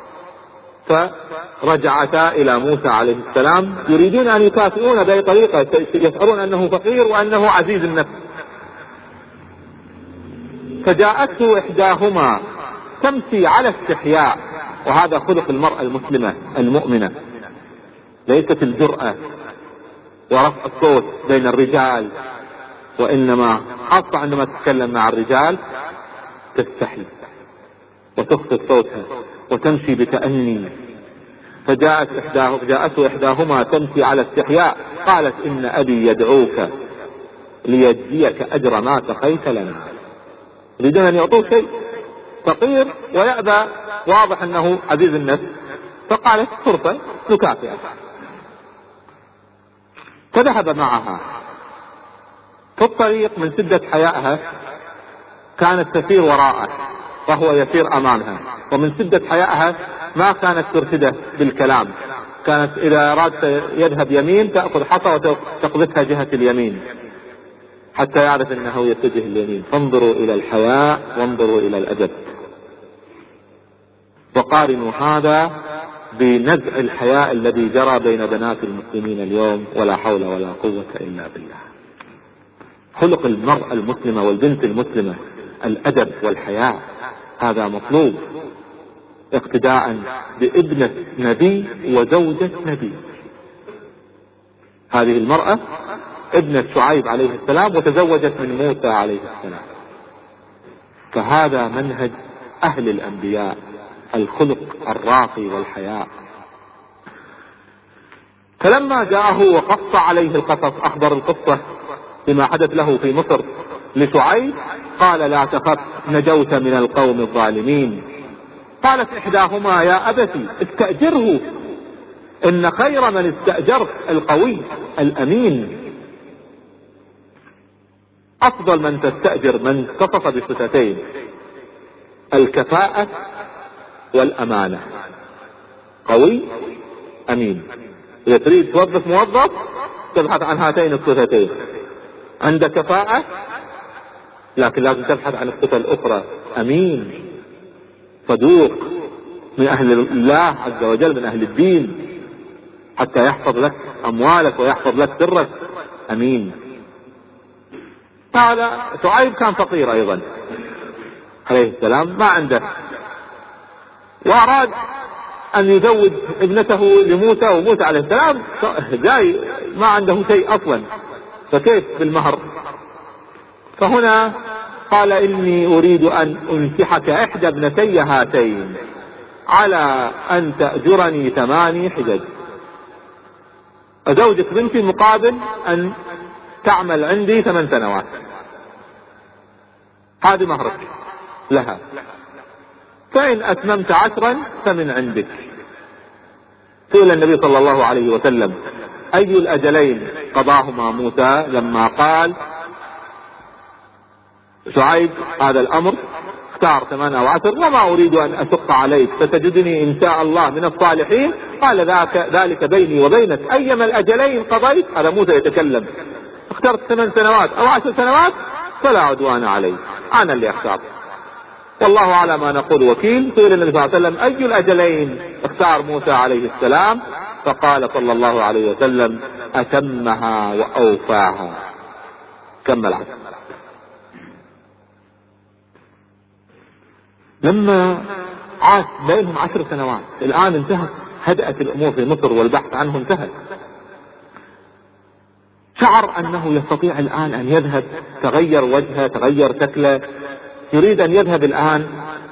فرجعتا إلى موسى عليه السلام يريدون أن يكافئون بأي طريقة، يشعرون أنه فقير وأنه عزيز النفس. فجاءته إحداهما تمشي على استحياء، وهذا خلق المرأة المسلمة المؤمنة، ليست الجرأة ورفع الصوت بين الرجال، وإنما خاصة عندما تتكلم مع الرجال تستحي وتخفض صوتها وتمشي بتأني. فجاءت إحداه جاءته إحداهما تمشي على استحياء قالت إن أبي يدعوك ليجزيك أجر ما سقيت لنا. يريدون أن يعطوه شيء، فقير ويأبى، واضح أنه عزيز النفس، فقالت فرصة نكافئك. فذهب معها. في الطريق من شدة حيائها كانت تسير وراءه وهو يسير أمامها، ومن شدة حيائها ما كانت ترشده بالكلام، كانت إذا أراد يذهب يمين تأخذ حصى وتقذفها جهة اليمين حتى يعرف أنه يتجه اليمين. فانظروا إلى الحياء وانظروا إلى الأدب، وقارنوا هذا بنزع الحياء الذي جرى بين بنات المسلمين اليوم، ولا حول ولا قوة إلا بالله. خلق المرأة المسلمة والبنت المسلمة الأدب والحياء، هذا مطلوب، اقتداء بابنة نبي وزوجة نبي. هذه المرأة ابنة شعيب عليه السلام وتزوجت من موسى عليه السلام، فهذا منهج أهل الأنبياء، الخلق الراقي والحياء. فلما جاءه وقص عليه القصص، أخبر القصة بما حدث له في مصر لشعيب، قال لا تخف نجوت من القوم الظالمين. قالت إحداهما يا أبتي استأجره إن خير من استأجرت القوي الأمين. أفضل من تستأجر من اتصف بصفتين: الكفاءة والأمانة. قوي أمين. إذا تريد توظف موظف تبحث عن هاتين الصفتين: عند كفاءة، لكن لازم تبحث عن الصفة الأخرى: أمين، صدوق، من أهل الله عز وجل، من أهل الدين، حتى يحفظ لك أموالك ويحفظ لك سرك. أمين. هذا شعيب كان فقير أيضا عليه السلام، ما عنده، وأراد أن يزوج ابنته لموسى، وموسى عليه السلام جاي ما عنده شيء أصلا، فكيف بالمهر؟ فهنا قال إني أريد أن أنكحك إحدى ابنتي هاتين على أن تأجرني ثماني حجج. أزوجك بنتي مقابل أن تعمل عندي ثمان سنوات، هذه مهرك لها، فإن أتممت عشرا فمن عندك. سئل النبي صلى الله عليه وسلم: أي الأجلين قضاهما موسى؟ لما قال شعيب هذا الأمر اختار ثمان أو عشر، وما أريد أن أشق عليك، فتجدني إن شاء الله من الصالحين. قال ذاك ذلك بيني وبينك، أيما الأجلين قضيت. هذا موسى يتكلم: اخترت ثمان سنوات أو عشر سنوات فلا عدوان علي، أنا اللي أختار، والله على ما نقول وكيل. سئل النبي صلى الله عليه وسلم: أي الأجلين اختار موسى عليه السلام؟ فقال صلى الله عليه وسلم: أتمها وأوفاها، كمل عشر. لما عاش بينهم عشر سنوات، الآن انتهت، هدأت الأمور في مصر والبحث عنه انتهت، شعر أنه يستطيع الآن أن يذهب، تغير وجهه، تغير شكله، يريد أن يذهب الآن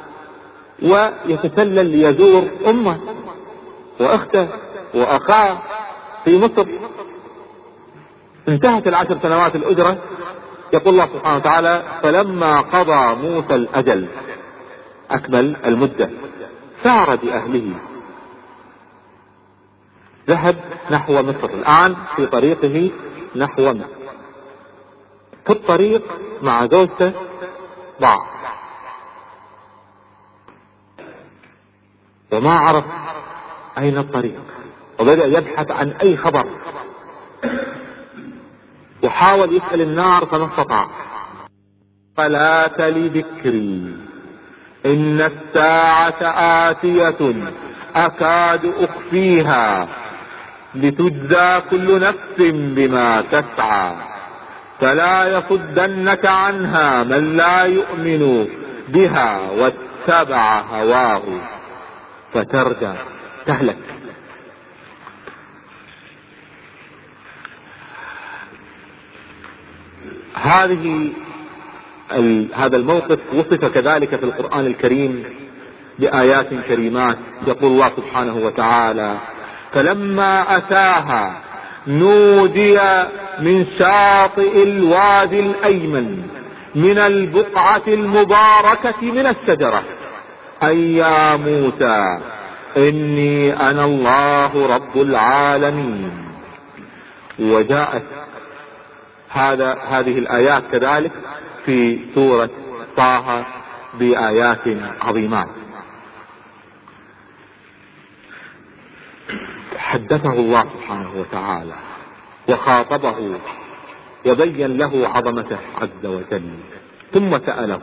ويتسلل ليزور أمه وأخته وأخاه في مصر. انتهت العشر سنوات الأجرة. يقول الله سبحانه وتعالى: فلما قضى موسى الأجل، أكمل المدة، سار بأهله، ذهب نحو مصر. الآن في طريقه نحو مصر، في الطريق مع زوجته ضاع، وما عرف أين الطريق، وبدأ يبحث عن أي خبر، وحاول يسأل النار فما استطاع. فلا تلي ذكري إن الساعة آتية أكاد أخفيها لتجزى كل نفس بما تسعى فلا يصدنك عنها من لا يؤمن بها واتبع هواه فتردى، تهلك. هذه هذا الموقف وصف كذلك في القرآن الكريم بآيات كريمات. يقول الله سبحانه وتعالى: فلما أتاها نودي من شاطئ الوادي الأيمن من البقعة المباركة من الشجرة أي يا موسى إني أنا الله رب العالمين. وجاءت هذا هذه الآيات كذلك في سورة طه بآيات عظيمات. حدثه الله سبحانه وتعالى وخاطبه وبين له عظمته عز وجل، ثم سأله: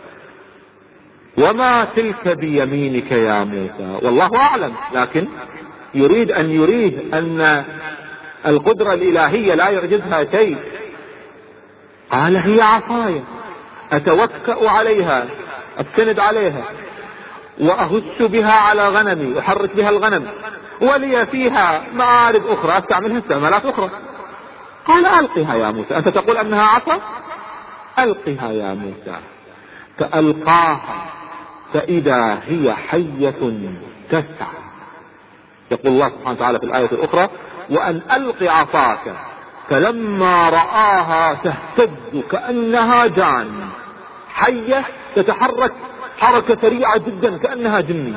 وما تلك بيمينك يا موسى؟ والله أعلم، لكن يريد أن يريد أن القدرة الإلهية لا يعجزها شيء. قال: هي عصاي أتوكأ عليها، أستند عليها، وأهش بها على غنمي، أحرك بها الغنم، ولي فيها مآرب أخرى أستعملها استعمالات أخرى. قال: ألقها يا موسى. أنت تقول أنها عصا؟ ألقها يا موسى. فألقاها فإذا هي حية تسعى. يقول الله سبحانه وتعالى في الآية الأخرى: وأن ألق عصاك فلما رآها تهتز كأنها جان، حية تتحرك حركة سريعة جدا كأنها جني.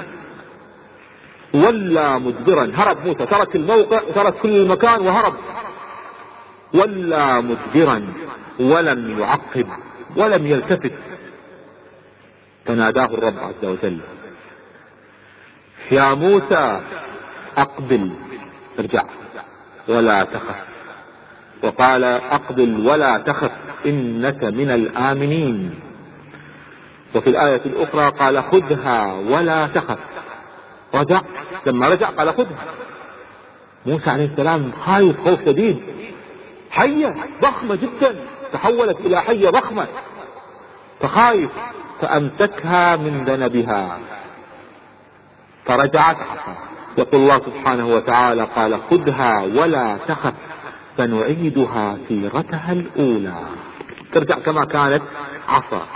ولا مدبرا، هرب موسى، ترك الموقع، ترك كل المكان وهرب. ولا مدبرا ولم يعقب ولم يلتفت. فناداه الرب عز وجل: يا موسى أقبل، ارجع ولا تخف. وقال: أقبل ولا تخف إنك من الآمنين. وفي الآية الأخرى قال: خذها ولا تخف. رجع، لما رجع قال: خذها. موسى عليه السلام خايف خوف شديد، حية ضخمة جدا تحولت إلى حية ضخمة، فخايف، فأمسكها من ذنبها فرجعت عصا. يقول الله سبحانه وتعالى: قال: خذها ولا تخف فنعيدها سيرتها الأولى، ترجع كما كانت عصا.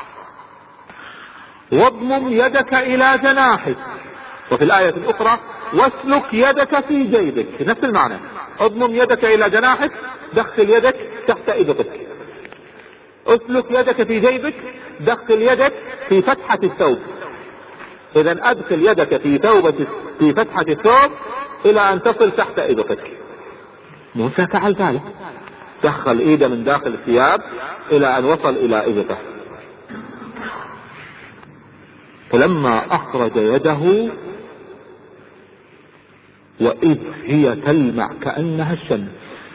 واضمم يدك إلى جناحك. وفي الآية الأخرى: واسلك يدك في جيبك، نفس المعنى. اضمم يدك إلى جناحك، دخل يدك تحت إبطك. اسلك يدك في جيبك، دخل يدك في فتحة الثوب. إذن أدخل يدك في ثوبة في فتحة الثوب إلى أن تصل تحت إبطك. موسى فعل ذلك، دخل إيده من داخل الثياب إلى أن وصل إلى إبطه. فلما أخرج يده وإذ هي تلمع كأنها الشمس،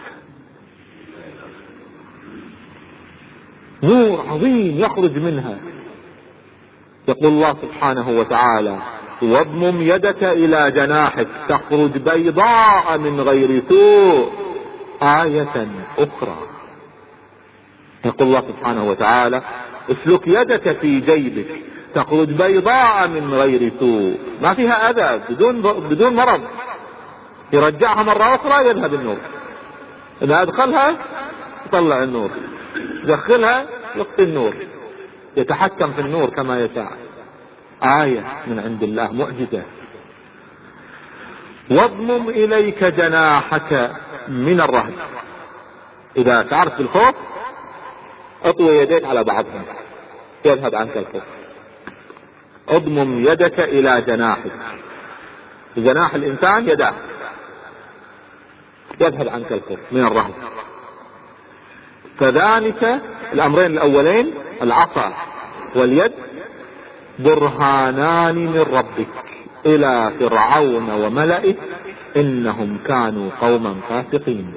نور عظيم يخرج منها. يقول الله سبحانه وتعالى: واضمم يدك إلى جناحك تخرج بيضاء من غير سوء آية أخرى. يقول الله سبحانه وتعالى: اسلك يدك في جيبك تخرج بيضاء من غير سوء، ما فيها أذى، بدون بدون مرض. يرجعها مرة أخرى يذهب النور، إذا أدخلها يطلع النور، يدخلها يقضي النور، يتحكم في النور كما يشاء. آية من عند الله، معجزة. واضمم إليك جناحك من الرهب. إذا تعرف بالخوف اطوي يديك على بعضهم يذهب عنك الخوف. اضمم يدك إلى جناحك، جناح الإنسان يداه، يذهب عنك الخوف من الرهب. فذلك الأمرين الأولين، العصا واليد، برهانان من ربك إلى فرعون وملئه إنهم كانوا قوما فاسقين.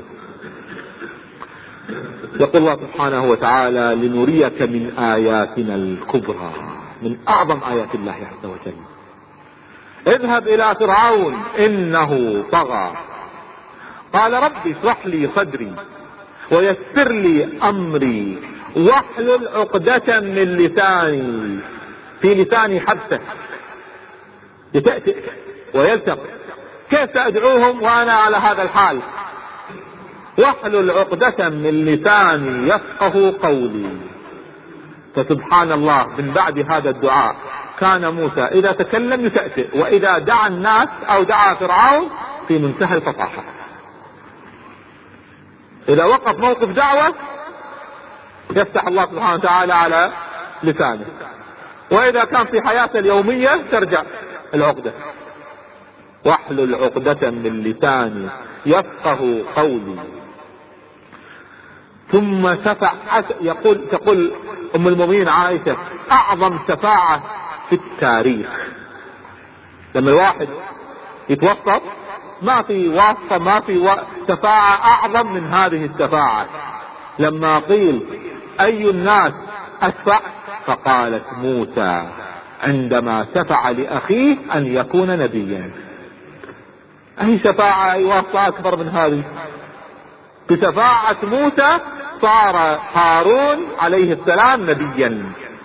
يقول الله سبحانه وتعالى: لنريك من آياتنا الكبرى، من أعظم آيات الله عز وجل. اذهب إلى فرعون إنه طغى. قال: رب اشرح لي صدري ويسر لي أمري واحلل عقدة من لساني. في لساني حبسة يتأتئ ويلتق، كيف سأدعوهم وأنا على هذا الحال؟ واحلل عقدة من لساني يفقه قولي. فسبحان الله، من بعد هذا الدعاء كان موسى إذا تكلم يتأتئ، وإذا دعا الناس أو دعا فرعون في منتهى الفصاحة. إذا وقف موقف دعوة يفتح الله سبحانه وتعالى على لسانه، وإذا كان في حياته اليومية ترجع العقدة. واحلل عقدة من لساني يفقه قولي. ثم شفع، يقول تقول أم المؤمنين عائشة: أعظم شفاعة في التاريخ. لما الواحد يتوسط ما في واسطة، ما في شفاعة أعظم من هذه الشفاعة. لما قيل: أي الناس أشفع؟ فقالت: موسى، عندما شفع لأخيه أن يكون نبيا. أي شفاعة، أي واسطة أكبر من هذه؟ بشفاعة موسى صار هارون عليه السلام نبيا.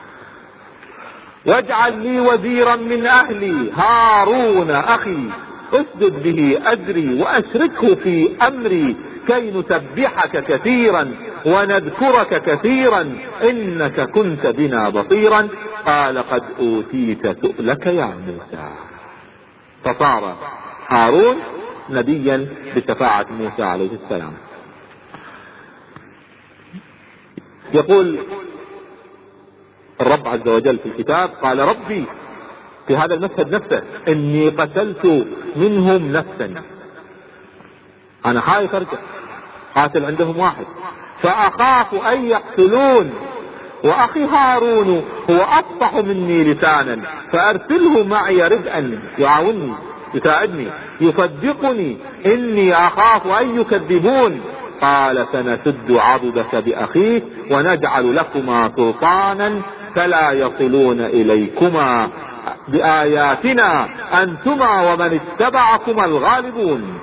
واجعل لي وزيرا من أهلي هارون أخي اسدد به أجري وأشركه في أمري كي نسبحك كثيرا ونذكرك كثيرا إنك كنت بنا بصيرا. قال: قد أوتيت سؤلك يا موسى. فصار هارون نبيا بشفاعة موسى عليه السلام. يقول الرب الرب عز وجل في الكتاب قال ربي في هذا المشهد نفسه إني قتلت منهم نفسا، أنا خايف أرجع قاتل عندهم واحد، فأخاف أن يقتلون، وأخي هارون هو أفصح مني لسانا فأرسله معي ردءا يعاونني يساعدني يصدقني إني أخاف أن يكذبون. قال سنسد عضدك بأخيك ونجعل لكما سلطانا فلا يصلون إليكما بآياتنا أنتما ومن اتبعكما الغالبون.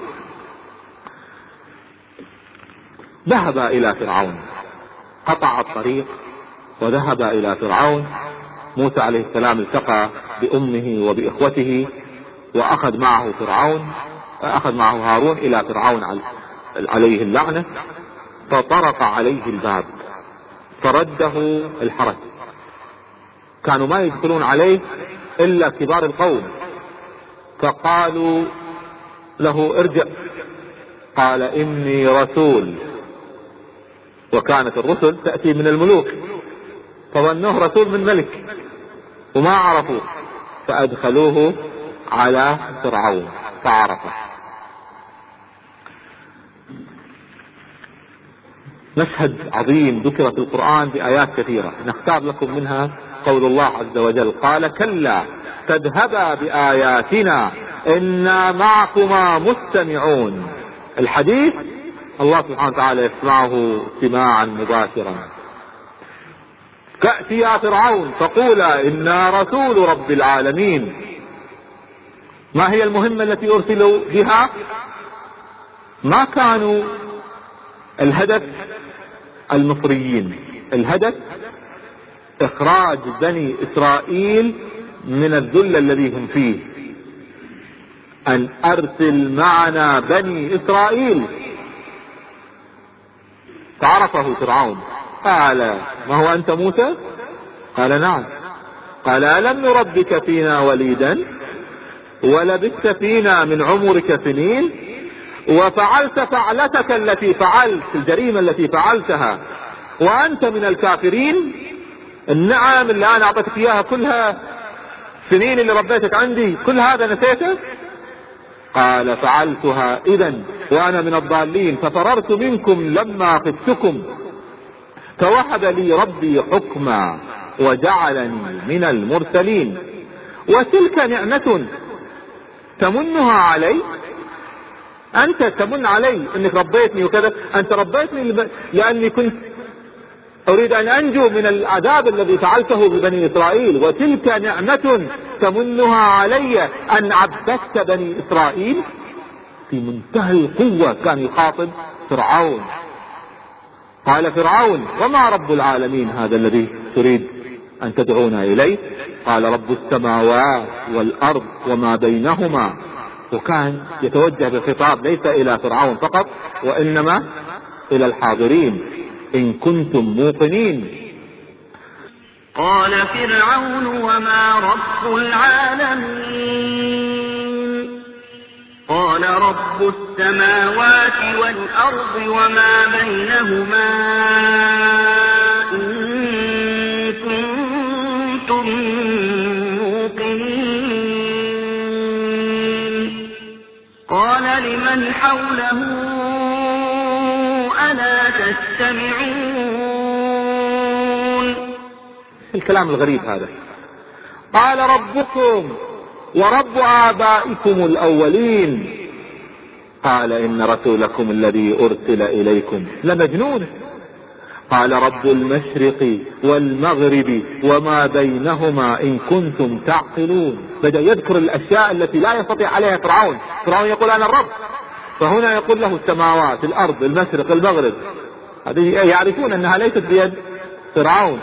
ذهب إلى فرعون، قطع الطريق وذهب إلى فرعون. موسى عليه السلام التقى بأمه وبإخوته وأخذ معه فرعون أخذ معه هارون إلى فرعون عليه اللعنة، فطرق عليه الباب فرده الحرس، كانوا ما يدخلون عليه إلا كبار القوم، فقالوا له ارجع، قال إني رسول، وكانت الرسل تأتي من الملوك، فظنوه رسول من ملك وما عرفوه، فأدخلوه على فرعون فعرفه. مشهد عظيم ذكر في القرآن بآيات كثيرة، نختار لكم منها قول الله عز وجل قال كلا تذهبا بآياتنا إنا معكما مستمعون. الحديث الله سبحانه وتعالى يسمعه استماعا مباشرا. تأتي يا فرعون فقولا إنا رسول رب العالمين. ما هي المهمة التي أرسلوا بها؟ ما كانوا الهدف المصريين، الهدف إخراج بني إسرائيل من الذل الذي هم فيه، أن أرسل معنا بني إسرائيل. فعرفه فرعون قال ما هو أنت موسى؟ قال نعم. قال ألم نربك فينا وليدا ولبثت فينا من عمرك سنين وفعلت فعلتك التي فعلت، الجريمة التي فعلتها وأنت من الكافرين؟ النعم اللي أنا أعطيتك إياها كلها، سنين اللي ربيتك عندي، كل هذا نسيته؟ قال فعلتها إذا وأنا من الضالين ففررت منكم لما خفتكم فوهب لي ربي حكما وجعلني من المرسلين وتلك نعمة تمنها علي، أنت تمن علي أنك ربيتني وكذا، أنت ربيتني لأني كنت أريد أن أنجو من العذاب الذي فعلته ببني إسرائيل، وتلك نعمة تمنها علي أن عبدت بني إسرائيل. في منتهى القوة كان يخاطب فرعون. قال فرعون وما رب العالمين هذا الذي تريد أن تدعونا إليه؟ قال رب السماوات والأرض وما بينهما. وكان يتوجه بالخطاب ليس إلى فرعون فقط وإنما إلى الحاضرين إن كنتم موقنين. قال فرعون وما رب العالمين؟ قال رب السماوات والأرض وما بينهما إن كنتم موقنين. قال لمن حوله ألا تستمعون؟ الكلام الغريب هذا. قال ربكم ورب آبائكم الأولين. قال إن رسولكم الذي أرسل إليكم لمجنون. قال رب المشرق والمغرب وما بينهما إن كنتم تعقلون. بدأ يذكر الأشياء التي لا يستطيع عليها فرعون. فرعون يقول أنا الرب، فهنا يقول له السماوات الأرض المشرق المغرب. هذه يعرفون أنها ليست بيد فرعون.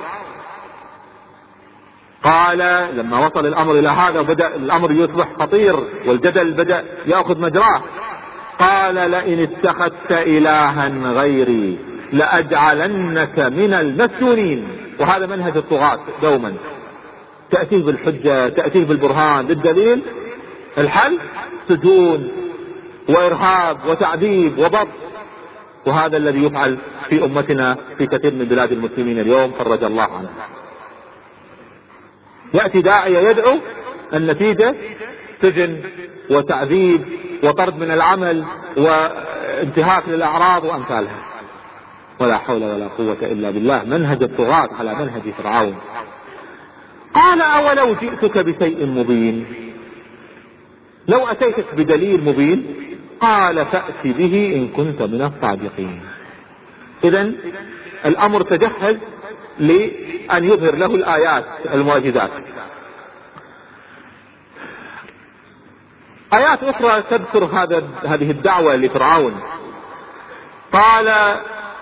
قال لما وصل الأمر إلى هذا بدأ الأمر يصبح خطير والجدل بدأ يأخذ مجراه. قال لئن اتخذت إلها غيري لأجعلنك من المسجونين. وهذا منهج الطغاة دوما، تأتيه بالحجة تأتيه بالبرهان بالدليل، الحل سجون وإرهاب وتعذيب وبط. وهذا الذي يفعل في أمتنا في كثير من بلاد المسلمين اليوم فرج الله عنه. يأتي داعية يدعو، النتيجة سجن وتعذيب وطرد من العمل وانتهاك للأعراض وأمثالها. ولا حول ولا قوة إلا بالله، منهج الطغاة على منهج فرعون. قال أولو جئتك بشيء مبين، لو أتيتك بدليل مبين، قال فأت به إن كنت من الصادقين. إذن الأمر تجهز لأن يظهر له الآيات المعجزات. آيات أخرى تذكر هذا هذه الدعوة لفرعون. قال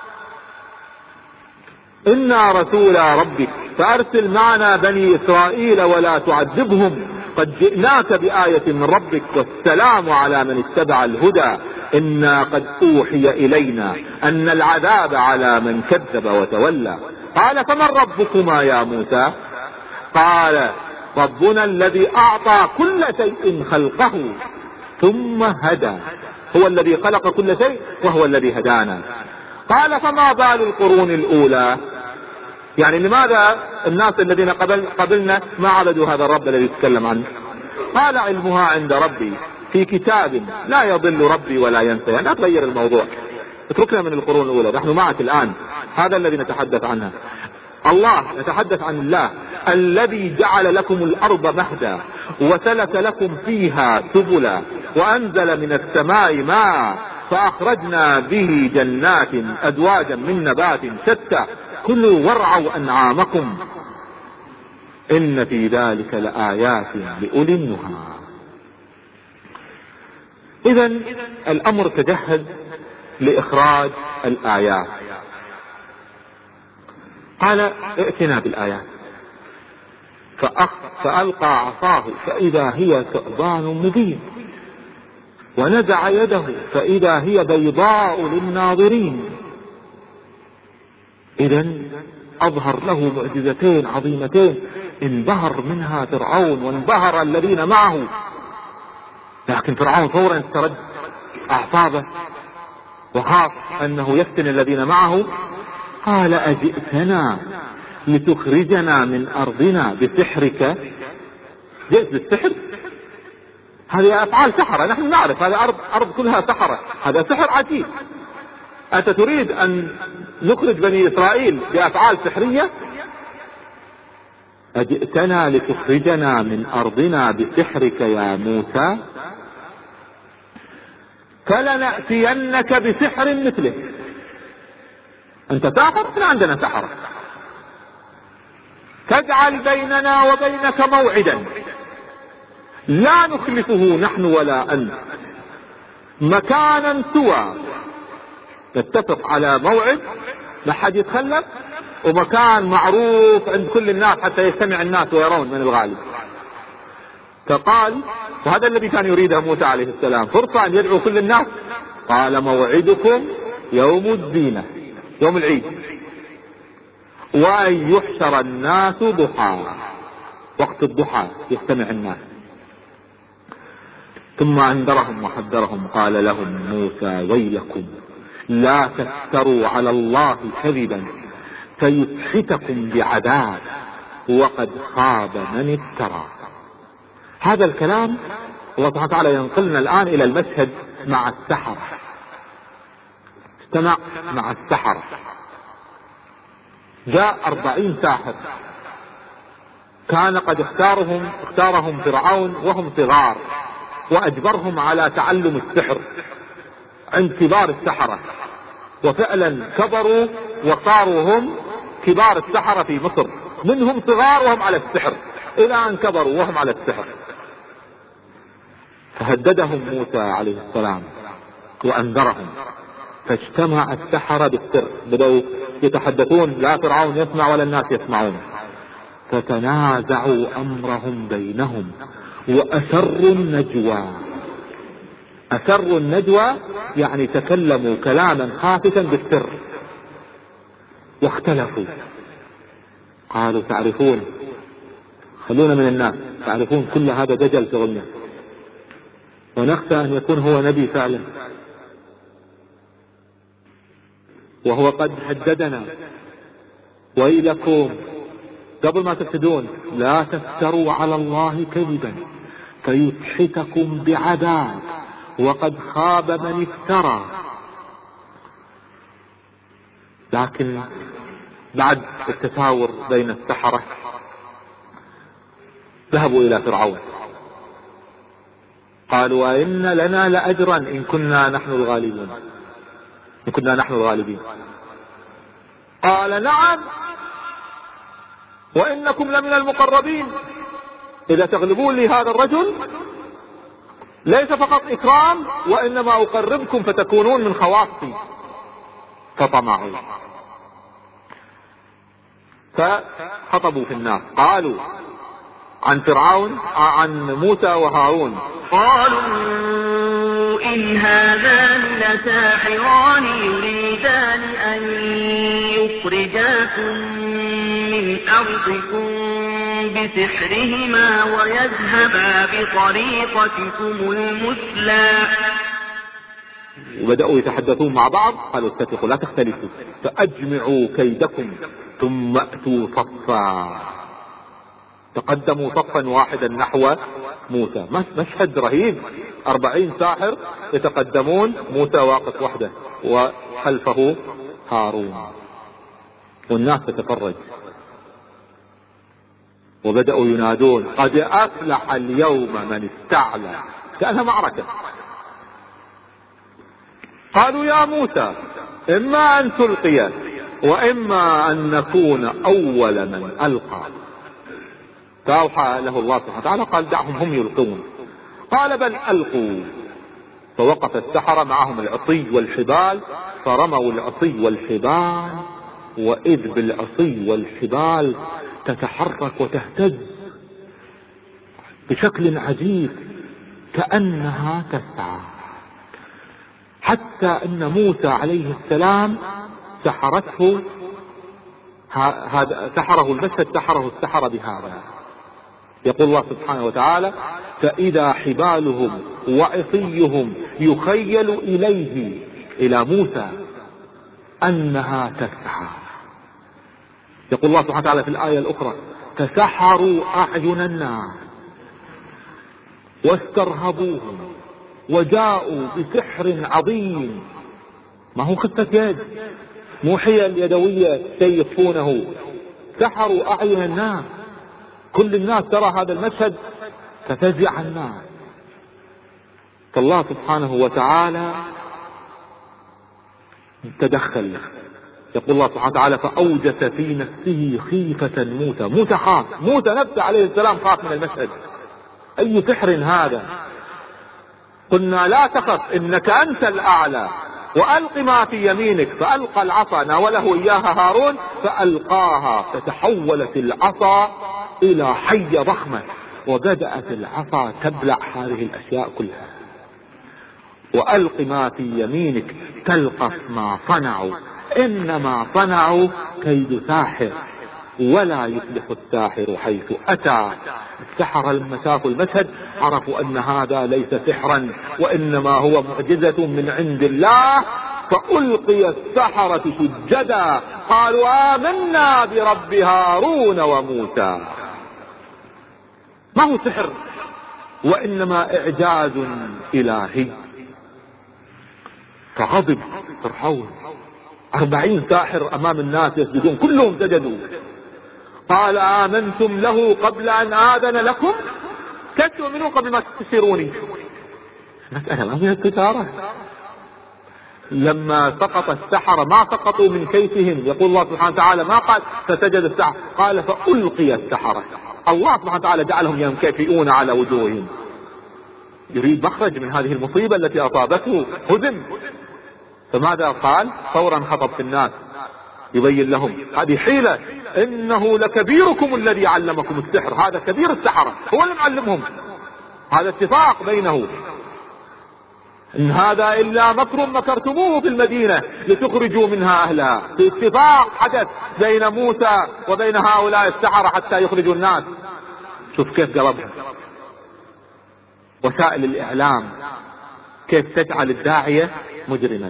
إنا رسول ربك فأرسل معنا بني إسرائيل ولا تعذبهم قد جئناك بآية من ربك والسلام على من اتبع الهدى إنا قد أوحي إلينا أن العذاب على من كذب وتولى. قال فمن ربكما يا موسى؟ قال ربنا الذي أعطى كل شيء خلقه ثم هدى، هو الذي خلق كل شيء وهو الذي هدانا. قال فما بال القرون الأولى، يعني لماذا الناس الذين قبل قبلنا ما عبدوا هذا الرب الذي يتكلم عنه؟ قال علمها عند ربي في كتاب لا يضل ربي ولا ينسى. يعني لا تغير الموضوع، اتركنا من القرون الأولى، نحن معك الآن. هذا الذي نتحدث عنها. الله نتحدث عن الله الذي جعل لكم الأرض مهدا وسلك لكم فيها سبلا وأنزل من السماء ماء فأخرجنا به جنات أزواجا من نبات شتى كلوا وارعوا أنعامكم إن في ذلك لآيات لأولي النهى. إذن الأمر تجهز لإخراج الآيات. قال ائتنا بالآيات، فأخ فألقى عصاه فإذا هي ثعبان مبين ونزع يده فإذا هي بيضاء للناظرين. إذن أظهر له معجزتين عظيمتين انبهر منها فرعون وانبهر الذين معه، لكن فرعون فورا استرد أعصابه وخاف أنه يفتن الذين معه. قال أجئتنا لتخرجنا من أرضنا بسحرك؟ جئت بالسحر؟ هذه أفعال سحرة، نحن نعرف هذه أرض, أرض كلها سحرة، هذا سحر عجيب. أنت تريد أن نخرج بني إسرائيل بأفعال سحرية؟ أجئتنا لتخرجنا من أرضنا بسحرك يا موسى؟ فلنأتينك بسحر مثله. أنت ساحر، احنا عندنا سحرة. تجعل بيننا وبينك موعدا لا نخلفه نحن ولا أنت مكانا سوى، نتفق على موعد ما حد يتخلف ومكان معروف عند كل الناس حتى يجتمع الناس ويرون من الغالب. فقال، وهذا الذي كان يريده موسى عليه السلام، فرصة أن يدعو كل الناس. قال موعدكم يوم الزينة، يوم العيد، وأن يحشر الناس ضحى، وقت الضحى يجتمع الناس. ثم أنذرهم وحذرهم قال لهم موسى ويلكم لا تفتروا على الله كذبا فيسحتكم بعذاب وقد خاب من افترى. هذا الكلام الله سبحانه وتعالى ينقلنا الآن إلى المشهد مع السحرة. اجتمع مع السحرة، جاء أربعين ساحر كان قد اختارهم اختارهم فرعون وهم صغار وأجبرهم على تعلم السحر عند كبار السحرة، وفعلا كبروا وصاروا هم كبار السحرة في مصر، منهم صغار وهم على السحر إلى أن كبروا وهم على السحر. فهددهم موسى عليه السلام وأنذرهم، فاجتمع السحرة بالسر، بدأوا يتحدثون، لا فرعون يسمع ولا الناس يسمعون. فتنازعوا أمرهم بينهم وأسروا النجوى. أسروا النجوى يعني تكلموا كلاما خافتا بالسر واختلفوا. قالوا تعرفون، خلونا من الناس، تعرفون كل هذا دجل شغلنا ونخشى أن يكون هو نبي فعلا، وهو قد هددنا. ويلكم قبل ما تفسدون لا تفتروا على الله كذبا فيسحتكم بعذاب وقد خاب من افترى. لكن بعد التساور بين السحرة ذهبوا إلى فرعون قالوا وإن لنا لأجرا إن كنا نحن الغالبون إن كنا نحن الغالبين. قال نعم وإنكم لمن المقربين، إذا تغلبون لي هذا الرجل ليس فقط إكرام وإنما أقربكم فتكونون من خواصي. فطمعوا فخطبوا في الناس قالوا عن فرعون عن موسى وهارون قالوا إن هذان لساحران يريدان أن يخرجاكم من أرضكم بسحرهما ويذهبا بطريقتكم المثلى. وبدأوا يتحدثون مع بعض قالوا اتفقوا لا تختلفوا فأجمعوا كيدكم ثم أتوا صفا. تقدموا صفا واحدا نحو موسى. مشهد رهيب، أربعين ساحر يتقدمون، موسى واقف وحده وخلفه هارون والناس تتفرج. وبدأوا ينادون قد أفلح اليوم من استعلى، كأنها معركة. قالوا يا موسى إما أن تلقي وإما أن نكون أول من ألقى. فأوحى له الله سبحانه وتعالى قال دعهم هم يلقون. قال بل ألقوا. فوقف السحرة معهم العصي والحبال فرموا العصي والحبال وإذ بالعصي والحبال تتحرك وتهتز بشكل عجيب كأنها تسعى، حتى أن موسى عليه السلام سحرته هذا سحره المشهد سحره السحرة بهذا. يقول الله سبحانه وتعالى فإذا حبالهم وعصيهم يخيل إليه إلى موسى أنها تسعى. يقول الله سبحانه وتعالى في الآية الأخرى فسحروا أعين الناس واسترهبوهم وجاءوا بسحر عظيم. ما هو خفة يد، مو حيل يدوية شيء يخفونه. سحروا أعين الناس، كل الناس ترى هذا المشهد فتفزع الناس. فالله سبحانه وتعالى تدخل. يقول الله سبحانه وتعالى فأوجس في نفسه خيفة موسى. موسى خاف، موسى نفسه عليه السلام خاف من المشهد. أي سحر هذا؟ قلنا لا تخف إنك أنت الأعلى وألق ما في يمينك. فألقى العصا، ناوله إياها هارون فألقاها فتحولت العصا إلى حية ضخمة وبدأت العصا تبلع هذه الأشياء كلها. وألق ما في يمينك تلقف ما صنعوا إنما صنعوا كيد ساحر ولا يفلح الساحر حيث أتى. السحرة لما شافوا المشهد عرفوا أن هذا ليس سحرا وإنما هو معجزة من عند الله. فألقي السحرة سجدا قالوا آمنا برب هارون وموسى. ما هو سحر وإنما إعجاز إلهي. فغضب فرعون، أربعين ساحر أمام الناس يسجدون كلهم سجدوا. قال آمنتم له قبل أن آذن لكم؟ كيف تؤمنون قبل ما تستشيروني؟ مسألة ما فيها استشارة. لما سقط السحرة ما سقطوا من كيفهم. يقول الله سبحانه وتعالى ما قال فسجد السحرة، قال فألقي السحرة. الله سبحانه وتعالى جعلهم ينكفئون على وجوههم. يريد مخرج من هذه المصيبة التي أصابته، هزم. فماذا قال؟ فورا خطب في الناس يبين لهم هذه حيلة، إنه لكبيركم الذي علمكم السحر. هذا كبير السحرة هو اللي معلمهم. هذا اتفاق بينه إن هذا إلا مكر مكرتموه في المدينة لتخرجوا منها أهلها. في اتفاق حدث بين موسى وبين هؤلاء السحرة حتى يخرجوا الناس. شوف كيف قلبها وسائل الإعلام، كيف تجعل الداعية مجرما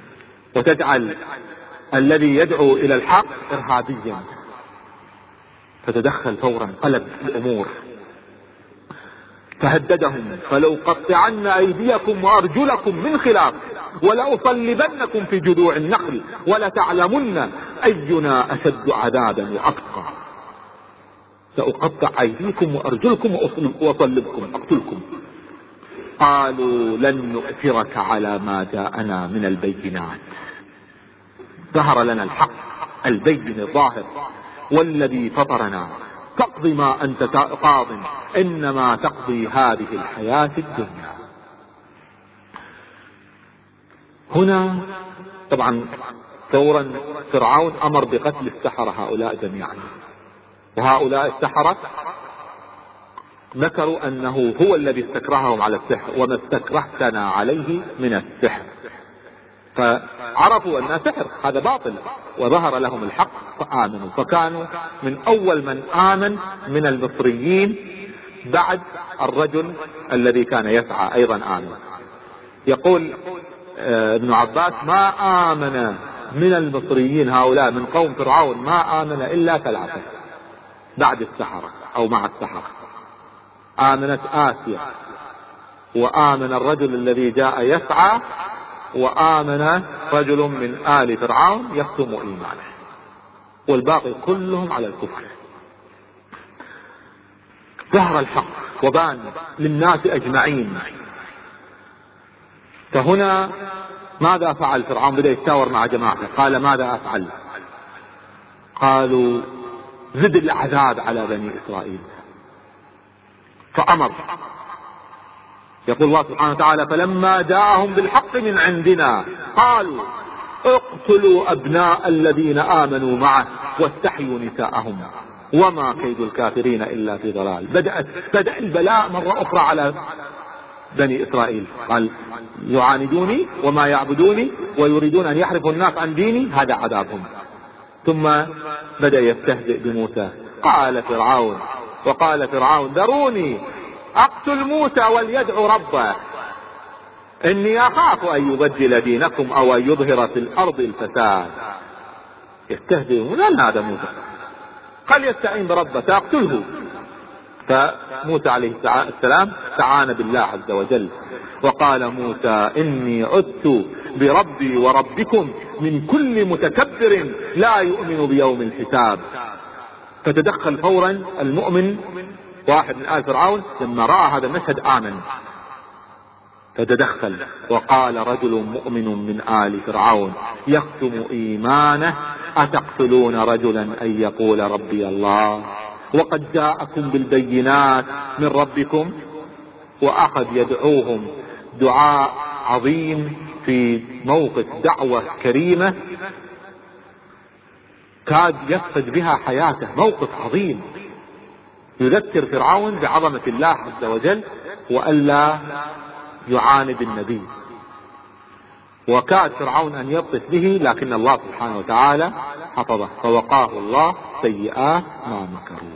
وتجعل الذي يدعو إلى الحق إرهابيا. فتدخل فورا، قلب الأمور، فهددهم: فلو قطعن أيديكم وأرجلكم من خلاف ولأصلبنكم في جذوع النخل ولتعلمن أينا أشد عذابا وأبقى. سأقطع أيديكم وأرجلكم وأصلبكم أقتلكم. قالوا: لن نؤثرك على ما جاءنا من البينات. ظهر لنا الحق البين الظاهر، والذي فطرنا تقضي ما أنت قاض إنما تقضي هذه الحياة الدنيا. هنا طبعا فورا فرعون أمر بقتل السحرة هؤلاء جميعا، وهؤلاء السحرة ذكروا أنه هو الذي استكرههم على السحر، وما استكرهتنا عليه من السحر، فعرفوا أنها سحر، هذا باطل، وظهر لهم الحق فآمنوا، فكانوا من أول من آمن من المصريين بعد الرجل الذي كان يسعى أيضا آمن. يقول ابن عباس: ما آمن من المصريين هؤلاء من قوم فرعون ما آمن إلا ثلاثة بعد السحرة أو مع السحرة. آمنت آسيا، وآمن الرجل الذي جاء يسعى، وآمن رجل من آل فرعون يختم إيمانه، والباقي كلهم على الكفر. ظهر الحق وبان للناس أجمعين. فهنا ماذا فعل فرعون؟ بدأ يتشاور مع جماعته، قال: ماذا أفعل؟ قالوا: زد العذاب على بني إسرائيل. فأمر، يقول الله سبحانه وتعالى: فلما جاءهم بالحق من عندنا قالوا اقتلوا أبناء الذين آمنوا معه واستحيوا نساءهم وما كيد الكافرين إلا في ضلال. بدأت بدأ البلاء مرة أخرى على بني إسرائيل. قال: يعاندوني وما يعبدوني ويريدون أن يحرفوا الناس عن ديني، هذا عذابهم. ثم بدأ يستهزئ بموسى. قال فرعون وقال فرعون: ذروني أقتل موسى وليدعو ربه إني أخاف أن يبدل دينكم أو أن يظهر في الأرض الفساد. يستهزئ من هذا موسى، قال يستعين بربه فأقتله. فموسى عليه السلام استعان بالله عز وجل، وقال موسى: إني عذت بربي وربكم من كل متكبر لا يؤمن بيوم الحساب. فتدخل فورا المؤمن واحد من آل فرعون، لما رأى هذا المشهد آمن، فتدخل وقال: رجل مؤمن من آل فرعون يختم إيمانه أتقتلون رجلا أن يقول ربي الله وقد جاءكم بالبينات من ربكم. وأخذ يدعوهم دعاء عظيم في موقف دعوة كريمة كاد يفقد بها حياته، موقف عظيم يذكر فرعون بعظمة الله عز وجل وألا يعاند النبي. وكاد فرعون أن يبطش به، لكن الله سبحانه وتعالى حفظه فوقاه الله سيئات ما مكروا.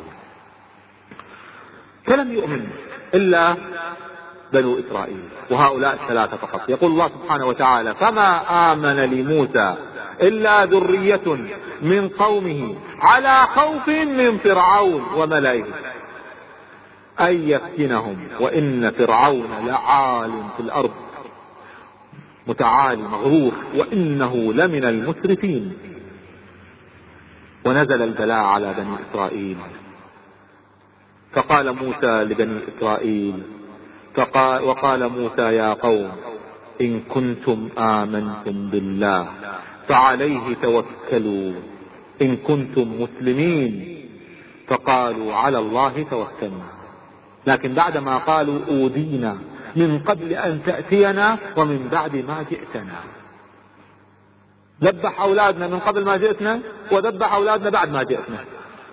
فلم يؤمن إلا بنو إسرائيل، وهؤلاء الثلاثة فقط. يقول الله سبحانه وتعالى: فما آمن لموسى إلا ذرية من قومه على خوف من فرعون وملئه أن يفتنهم وإن فرعون لعال في الأرض متعالي مغرور وإنه لمن المسرفين. ونزل البلاء على بني إسرائيل. فقال موسى لبني إسرائيل فقال وقال موسى: يا قوم إن كنتم آمنتم بالله فعليه توكلوا إن كنتم مسلمين. فقالوا: على الله توكلنا. لكن بعدما قالوا: أوذينا من قبل أن تأتينا ومن بعد ما جئتنا. ذبح أولادنا من قبل ما جئتنا، وذبح أولادنا بعد ما جئتنا.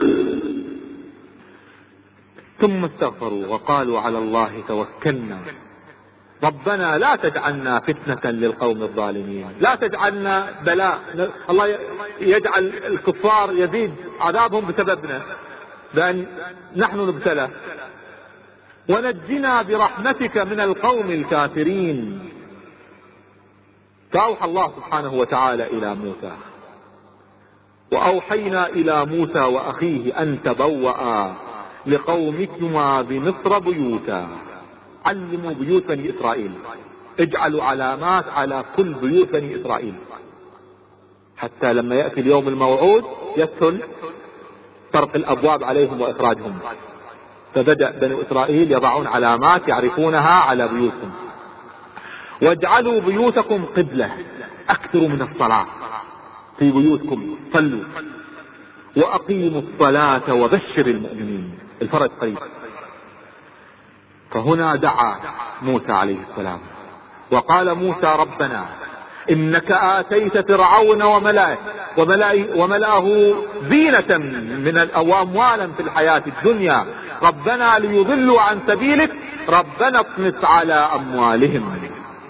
ثم استغفروا وقالوا: على الله توكلنا ربنا لا تجعلنا فتنة للقوم الظالمين، لا تجعلنا بلاء، الله يجعل الكفار يزيد عذابهم بسببنا، بأن نحن نبتلى، ونجنا برحمتك من القوم الكافرين. فأوحى الله سبحانه وتعالى إلى موسى وأوحينا إلى موسى وأخيه أن تبوأ لقومكما بمصر بيوتا. علموا بيوت بني إسرائيل، اجعلوا علامات على كل بيوت بني إسرائيل، حتى لما يأتي اليوم الموعود يسهل طرق الأبواب عليهم وإخراجهم. فبدأ بني إسرائيل يضعون علامات يعرفونها على بيوتهم. واجعلوا بيوتكم قبلة، أكثروا من الصلاة في بيوتكم، صلوا وأقيموا الصلاة وبشر المؤمنين، الفرج قريب. فهنا دعا موسى عليه السلام وقال موسى ربنا إنك آتيت فرعون وملأه وملأه زينة من الأموال في الحياة الدنيا، ربنا ليضلوا عن سبيلك، ربنا اطمس على أموالهم،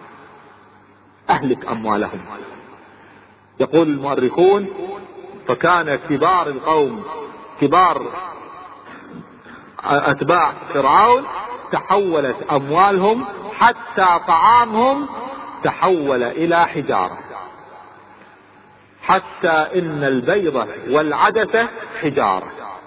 أهلك أموالهم. يقول المؤرخون فكان كبار القوم، كبار أتباع فرعون، تحولت أموالهم حتى طعامهم تحول إلى حجارة، حتى إن البيضة والعدسة حجارة.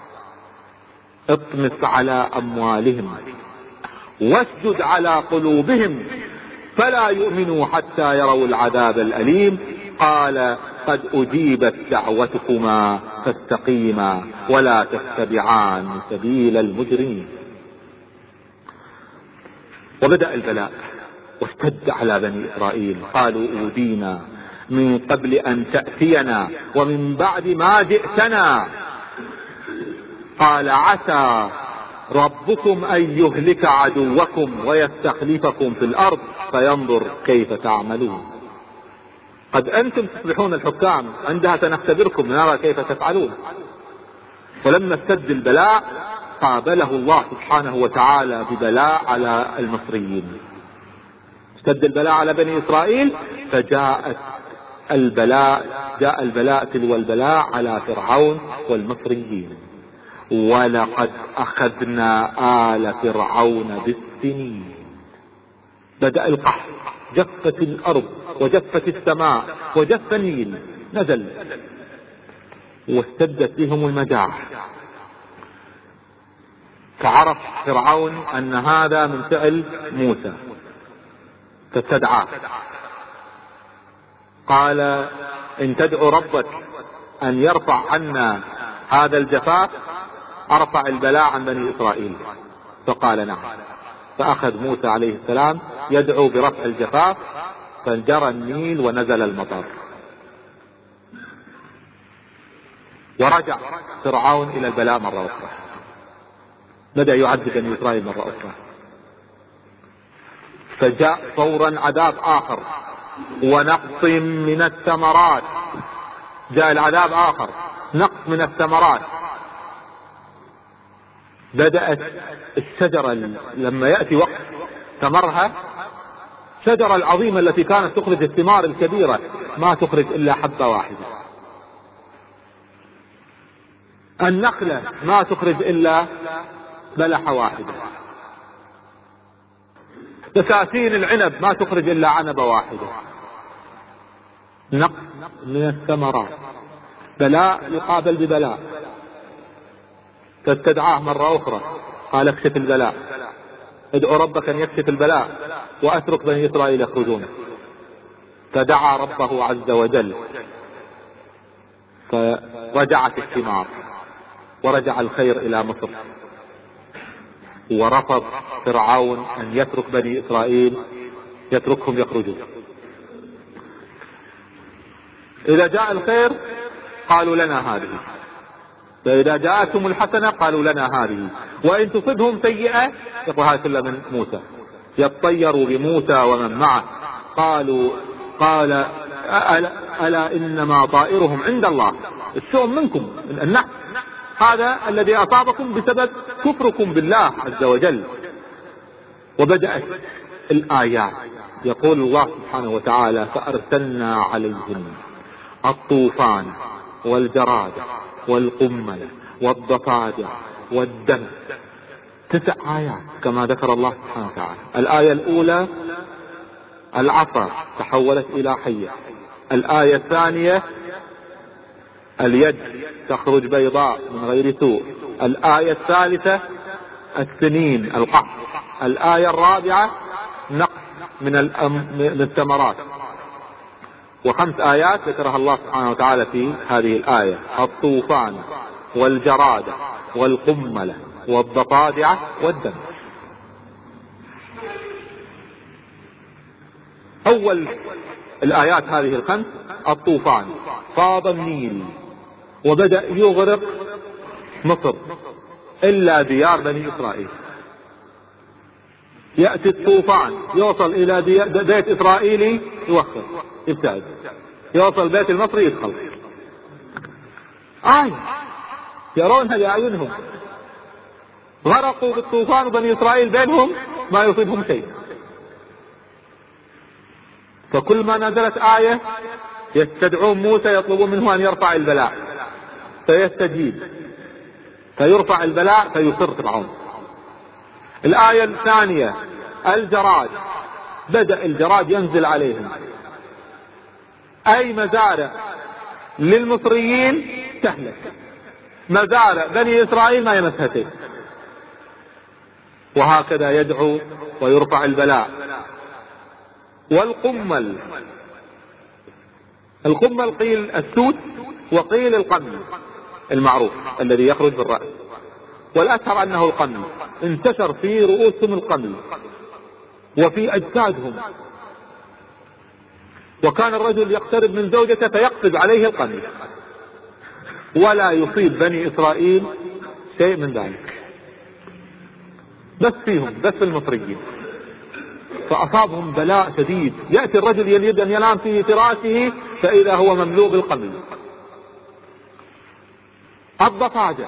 اطمس على أموالهم واسجد على قلوبهم فلا يؤمنوا حتى يروا العذاب الأليم. قال قد أجيبت دعوتكما فاستقيما ولا تتبعان سبيل المجرمين. وبدأ البلاء واشتد على بني إسرائيل، قالوا أوذينا من قبل أن تأتينا ومن بعد ما جئتنا. قال عسى ربكم أن يهلك عدوكم ويستخلفكم في الأرض فينظر كيف تعملون. قد أنتم تصبحون الحكام، عندها سنختبركم نرى كيف تفعلون. ولما اشتد البلاء قابله الله سبحانه وتعالى ببلاء على المصريين. اشتد البلاء على بني إسرائيل فجاءت البلاء جاء البلاء تلو البلاء على فرعون والمصريين. ولقد أخذنا آل فرعون بالسنين. بدأ القحط، جفت الأرض وجفت السماء وجف النيل، نزل واستدت بهم المجاعة. فعرف فرعون أن هذا من فعل موسى فاستدعاه، قال إن تدعو ربك أن يرفع عنا هذا الجفاف أرفع البلاء عن بني إسرائيل. فقال نعم. فأخذ موسى عليه السلام يدعو برفع الجفاف فانجرى النيل ونزل المطر. ورجع فرعون إلى البلاء مرة أخرى، بدأ يعذب بني إسرائيل مرة أخرى. فجاء فورا عذاب آخر ونقص من الثمرات. جاء العذاب آخر، نقص من الثمرات. بدأت الشجرة لما يأتي وقت ثمرها، الشجرة العظيمة التي كانت تخرج الثمار الكبيرة ما تخرج إلا حبة واحدة. النخلة ما تخرج إلا بلحة واحدة. بساتين العنب ما تخرج إلا عنبة واحدة. نقص من الثمرات، بلاء يقابل ببلاء. فاستدعاه مرة أخرى قال اكشف البلاء، ادعو ربك أن يكشف البلاء وأترك بني إسرائيل يخرجون. فدعا ربه عز وجل فرجعت الثمار ورجع الخير إلى مصر. ورفض فرعون أن يترك بني إسرائيل، يتركهم يخرجون. إذا جاء الخير قالوا لنا هذه، فإذا جاءتهم الحسنة قالوا لنا هذه، وإن تصبهم سيئة يقول هذا كله من موسى. يطيروا بموسى ومن معه. قالوا قال ألا, ألا إنما طائرهم عند الله، الشؤم منكم النحس، هذا الذي أصابكم بسبب كفركم بالله عز وجل. وبدأت الآيات. يقول الله سبحانه وتعالى فأرسلنا عليهم الطوفان والجراد والقمل والضفادع والدم. تسع آيات كما ذكر الله سبحانه وتعالى. الآية الأولى العصا تحولت إلى حية. الآية الثانية اليد تخرج بيضاء من غير سوء. الآية الثالثة السنين القحط. الآية الرابعة نقص من الثمرات. وخمس آيات ذكرها الله سبحانه وتعالى في هذه الآية: الطوفان والجراد والقملة والضفادع والدم. أول الآيات هذه الخمس الطوفان. فاض النيل وبدأ يغرق مصر إلا ديار بني إسرائيل. يأتي الطوفان يوصل إلى بيت إسرائيلي يوخر يبتعد، يوصل بيت المصري يدخل. آية يرونها بأعينهم، غرقوا بالطوفان وبني إسرائيل بينهم ما يصيبهم شيء. فكل ما نزلت آية يستدعون موسى يطلبون منه أن يرفع البلاء فيستجيب، فيرفع البلاء فيصر فرعون. الآية الثانية الجراد. بدأ الجراد ينزل عليهم، أي مزارع للمصريين تهلك، مزارع بني إسرائيل ما يمسها شيء. وهكذا يدعو ويرفع البلاء. والقمل. القمل قيل السوت وقيل القمل المعروف الذي يخرج بالرأس، والأشهر أنه القمل. انتشر في رؤوسهم القمل وفي أجسادهم، وكان الرجل يقترب من زوجته فيقفز عليه القمل ولا يصيب بني إسرائيل شيء من ذلك، بس فيهم بس المصريين. فأصابهم بلاء شديد. يأتي الرجل يريد أن ينام في فراشه فإذا هو مملوء بالقمل. الضفادع.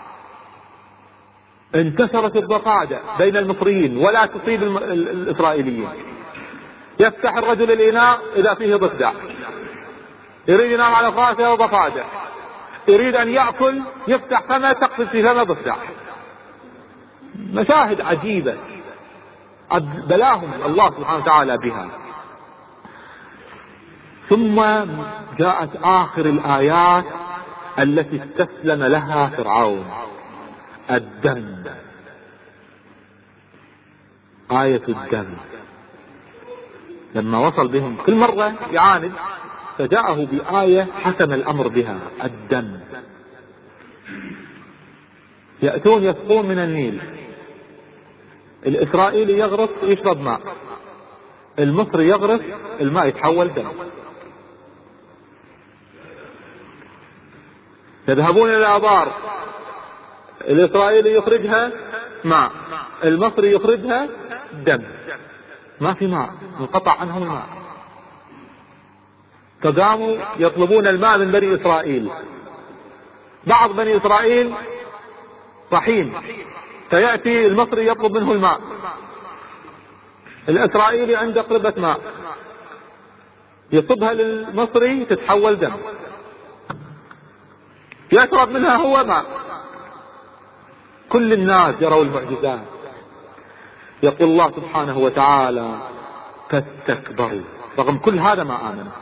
انتشرت الضفادع بين المصريين ولا تصيب الإسرائيليين. يفتح الرجل الإناء إذا فيه ضفدع، يريد ينام على فراشه ضفادع، يريد أن يأكل يفتح فمه تقفز في فمه ضفدع. مشاهد عجيبة بلاهم الله سبحانه وتعالى بها. ثم جاءت آخر الآيات التي استسلم لها فرعون: الدم. آية الدم. لما وصل بهم كل مرة يعاند فجاءه بآية حسم الأمر بها: الدم. يأتون يسقون من النيل، الإسرائيلي يغرق يشرب ماء، المصري يغرق الماء يتحول دم. يذهبون إلى آبار، الإسرائيلي يخرجها ماء، المصري يخرجها دم، ما في ماء، انقطع عنهم الماء. فقاموا يطلبون الماء من بني إسرائيل. بعض بني إسرائيل رحيم فيأتي المصري يطلب منه الماء، الإسرائيلي عنده قربة ماء يصبها للمصري تتحول دم، يشرب منها هو ماء. كل الناس يروا المعجزات. يقول الله سبحانه وتعالى: فاستكبروا. رغم كل هذا ما آمنوا.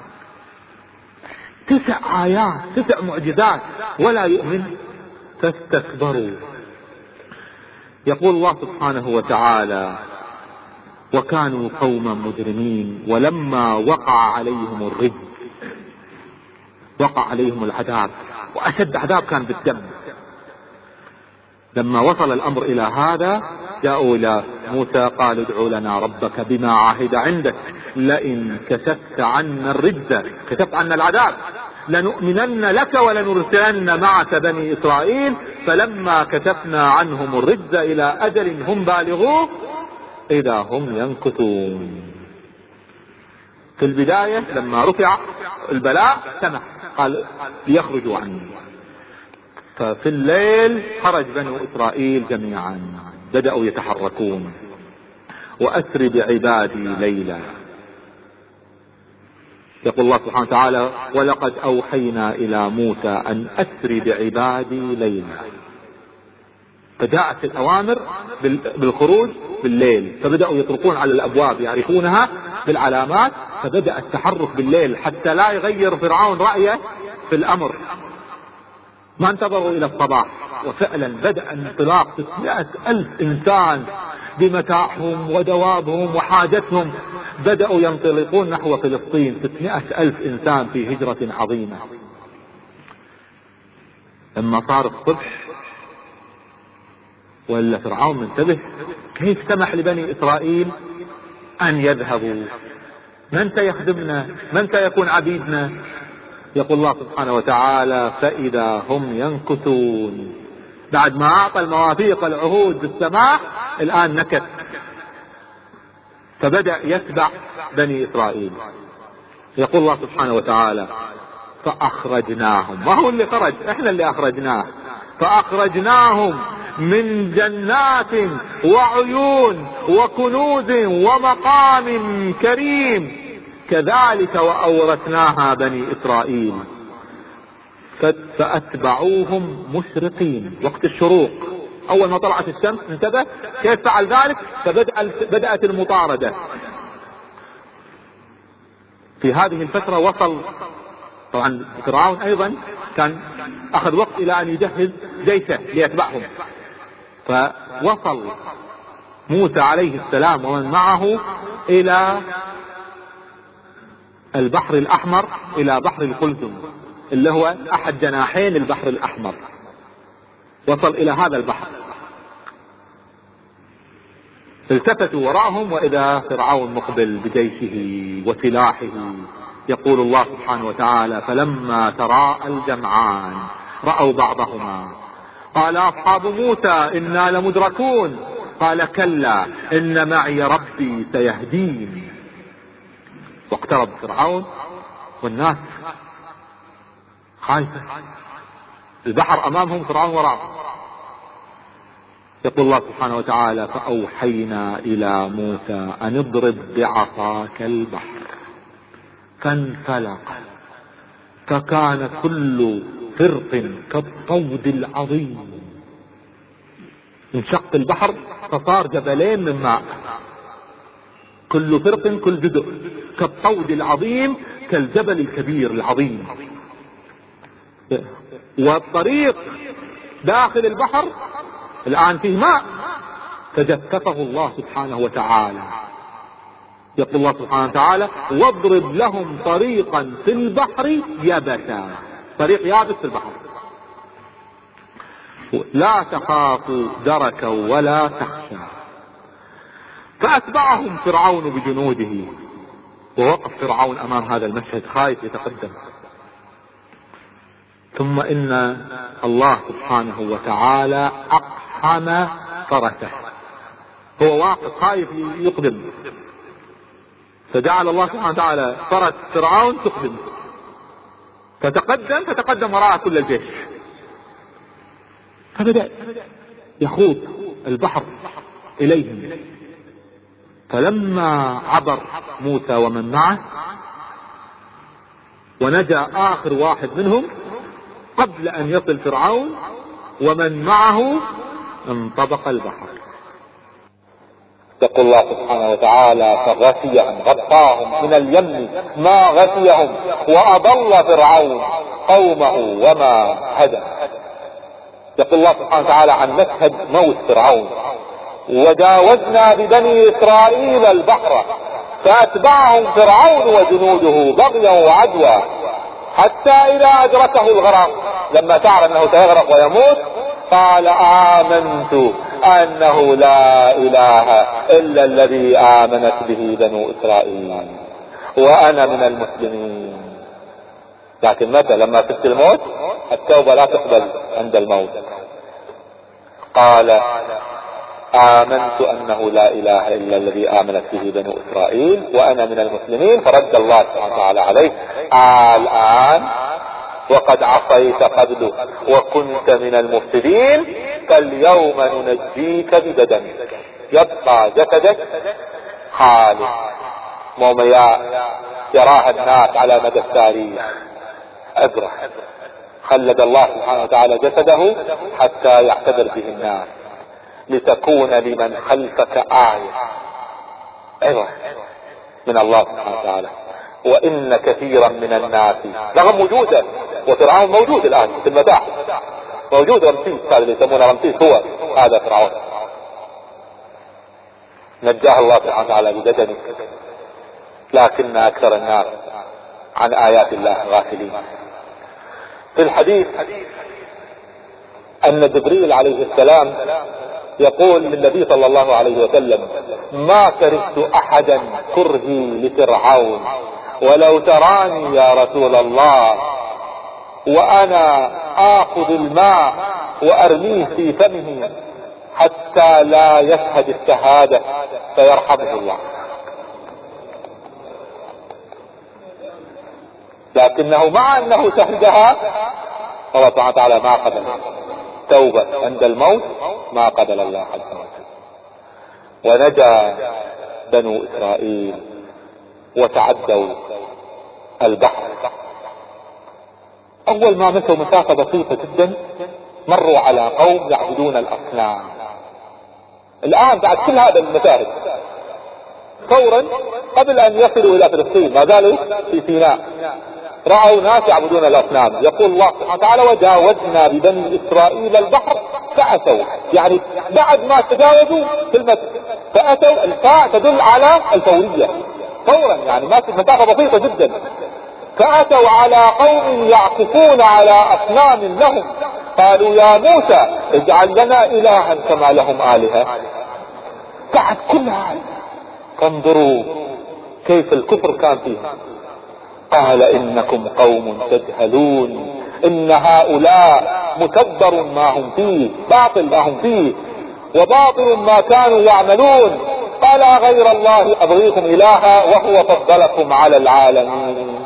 تسع آيات، تسع معجزات ولا يؤمن. فاستكبروا. يقول الله سبحانه وتعالى: وكانوا قوما مجرمين ولما وقع عليهم الرجز، وقع عليهم العذاب، وأشد عذاب كان بالدم. لما وصل الأمر إلى هذا جاءوا إلى موسى قالوا: ادع لنا ربك بما عهد عندك لئن كشفت عنا الرجز، كشفت عنا العذاب، لنؤمنن لك ولنرسلن معك بني إسرائيل. فلما كشفنا عنهم الرجز إلى أجل هم بالغوه إذا هم ينكثون. في البداية لما رفع البلاء سمح، قال ليخرجوا عني. ففي الليل خرج بنو إسرائيل جميعا، بدأوا يتحركون. وأسر بعبادي ليلا. يقول الله سبحانه وتعالى: ولقد أوحينا إلى موسى أن أسر بعبادي ليلا. فجاءت الأوامر بالخروج بالليل، فبدأوا يطرقون على الأبواب يعرفونها بالعلامات، فبدأ التحرك بالليل حتى لا يغير فرعون رأيه في الأمر، ما انتظروا الى الصباح، وفعلا بدأ انطلاق ستمائة الف انسان بمتاعهم ودوابهم وحاجتهم، بدأوا ينطلقون نحو فلسطين، ستمائة الف انسان في هجرة عظيمة. لما صار الصبح ولا فرعون منتبه، كيف سمح لبني اسرائيل ان يذهبوا؟ من سيخدمنا؟ من سيكون عبيدنا؟ يقول الله سبحانه وتعالى: فإذا هم ينكثون. بعد ما أعطى المواثيق العهود بالسماح، الآن نكث، فبدأ يتبع بني إسرائيل. يقول الله سبحانه وتعالى: فأخرجناهم. ما هو اللي خرج، احنا اللي أخرجناه. فأخرجناهم من جنات وعيون وكنوز ومقام كريم، كذلك وأورثناها بني إسرائيل. فأتبعوهم مشرقين، وقت الشروق أول ما طلعت الشمس. انتبه كيف فعل ذلك؟ فبدأت المطاردة. في هذه الفترة وصل طبعا فرعون أيضا كان أخذ وقت إلى أن يجهز جيشه ليتبعهم، فوصل موسى عليه السلام ومن معه إلى البحر الأحمر، إلى بحر القلزم اللي هو أحد جناحين البحر الأحمر. وصل إلى هذا البحر، التفتوا وراءهم وإذا فرعون مقبل بجيشه وسلاحه. يقول الله سبحانه وتعالى: فلما تراءى الجمعان رأوا بعضهما قال أصحاب موسى إنا لمدركون قال كلا إن معي ربي سيهدين. واقترب فرعون والناس خايفة، البحر أمامهم، فرعون وراءهم. يقول الله سبحانه وتعالى: فأوحينا إلى موسى أن اضرب بعصاك البحر فانفلق فكان كل فرق كالطود العظيم. انشق البحر فصار جبلين من ماء، كل فرق كل جزء كالطود العظيم، كالجبل الكبير العظيم. والطريق داخل البحر الآن فيه ماء، فجففه الله سبحانه وتعالى. يقول الله سبحانه وتعالى: واضرب لهم طريقا في البحر يبسا، طريق يابس في البحر، لا تخافوا دركا ولا تخشى. فأتبعهم فرعون بجنوده، ووقف فرعون أمام هذا المشهد خايف يتقدم. ثم إن الله سبحانه وتعالى أقحم فرسه، هو واقف خايف يقدم، فجعل الله سبحانه وتعالى فرس فرعون تقدم، فتقدم فتقدم وراء كل الجيش، فبدأ يخوض البحر إليهم. فلما عبر موسى ومن معه ونجا آخر واحد منهم، قبل أن يصل فرعون ومن معه انطبق البحر. يقول الله سبحانه وتعالى: فغشيهم، غطاهم من اليم ما غشيهم، وأضل فرعون قومه وما هدى. يقول الله سبحانه وتعالى عن مشهد موت فرعون: وجاوزنا ببني إسرائيل البحر فأتبعهم فرعون وجنوده بغيا وعدوى حتى إذا أدركه الغرق، لما تعرف أنه سيغرق ويموت، قال آمنت أنه لا إله إلا الذي آمنت به بنو إسرائيل وأنا من المسلمين. لكن متى؟ لما تبت الموت، التوبة لا تقبل عند الموت. قال آمنت أنه لا إله إلا الذي آمنت به بنو إسرائيل وأنا من المسلمين. فرد الله سبحانه وتعالى عليه: الآن وقد عصيت قبل وكنت من المفسدين، فاليوم ننجيك ببدنك، يبقى جسدك خالد مومياء يراها الناس على مدى التاريخ. أبرح خلد الله سبحانه وتعالى جسده حتى يعتبر به الناس، لتكون لمن خلفك آية. أيوة من الله سبحانه وتعالى. وإن كثيرا من الناس رغم موجودة، وفرعون موجود الآن في المتاحف، موجود رمسيس، هذا اللي يسمونه رمسيس هو هذا فرعون، نجاه الله سبحانه وتعالى بدجنه، لكن أكثر الناس عن آيات الله غافلين. في الحديث أن جبريل عليه السلام يقول للنبي صلى الله عليه وسلم: ما كرهت أحدا كرهي لفرعون، ولو تراني يا رسول الله وأنا آخذ الماء وأرميه في فمه حتى لا يشهد الشهادة فيرحمه الله. لكنه مع أنه شهدها الله سبحانه وتعالى ما قبل توبة عند الموت، ما قبل الله عز وجل. ونجا بنو إسرائيل وتعدوا البحر. أول ما مشوا مسافة بسيطة جدا مروا على قوم يعبدون الأصنام. الآن بعد كل هذا المشاهد فورا قبل أن يصلوا إلى فلسطين ما زالوا في سيناء، رأوا ناس يعبدون الأصنام. يقول الله سبحانه وتعالى: وجاوزنا ببني إسرائيل البحر فأتوا، يعني بعد ما تجاوزوا في المسجد فأتوا. الفاء تدل على الفورية، فورا، يعني ما مسافة بسيطة جدا. فأتوا على قوم يعكفون على أصنام لهم، قالوا يا موسى اجعل لنا إلها كما لهم آلهة. بعد كل هذا فانظروا كيف الكفر كان فيها. قال إنكم قوم تجهلون، إن هؤلاء مكبر ما هم فيه، باطل ما هم فيه، وباطل ما كانوا يعملون. قال غير الله أبغيكم إلها وهو فضلكم على العالمين.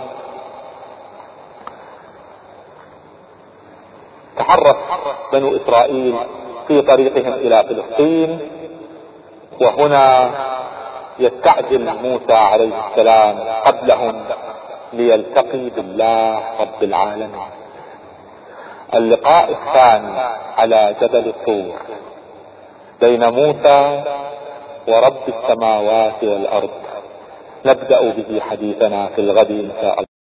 تحرك بنو إسرائيل في طريقهم إلى فلسطين، وهنا يستعجل موسى عليه السلام قبلهم ليلتقي بالله رب العالمين. اللقاء الثاني على جبل الطور بين موسى ورب السماوات والأرض نبدأ به حديثنا في الغد إن شاء الله.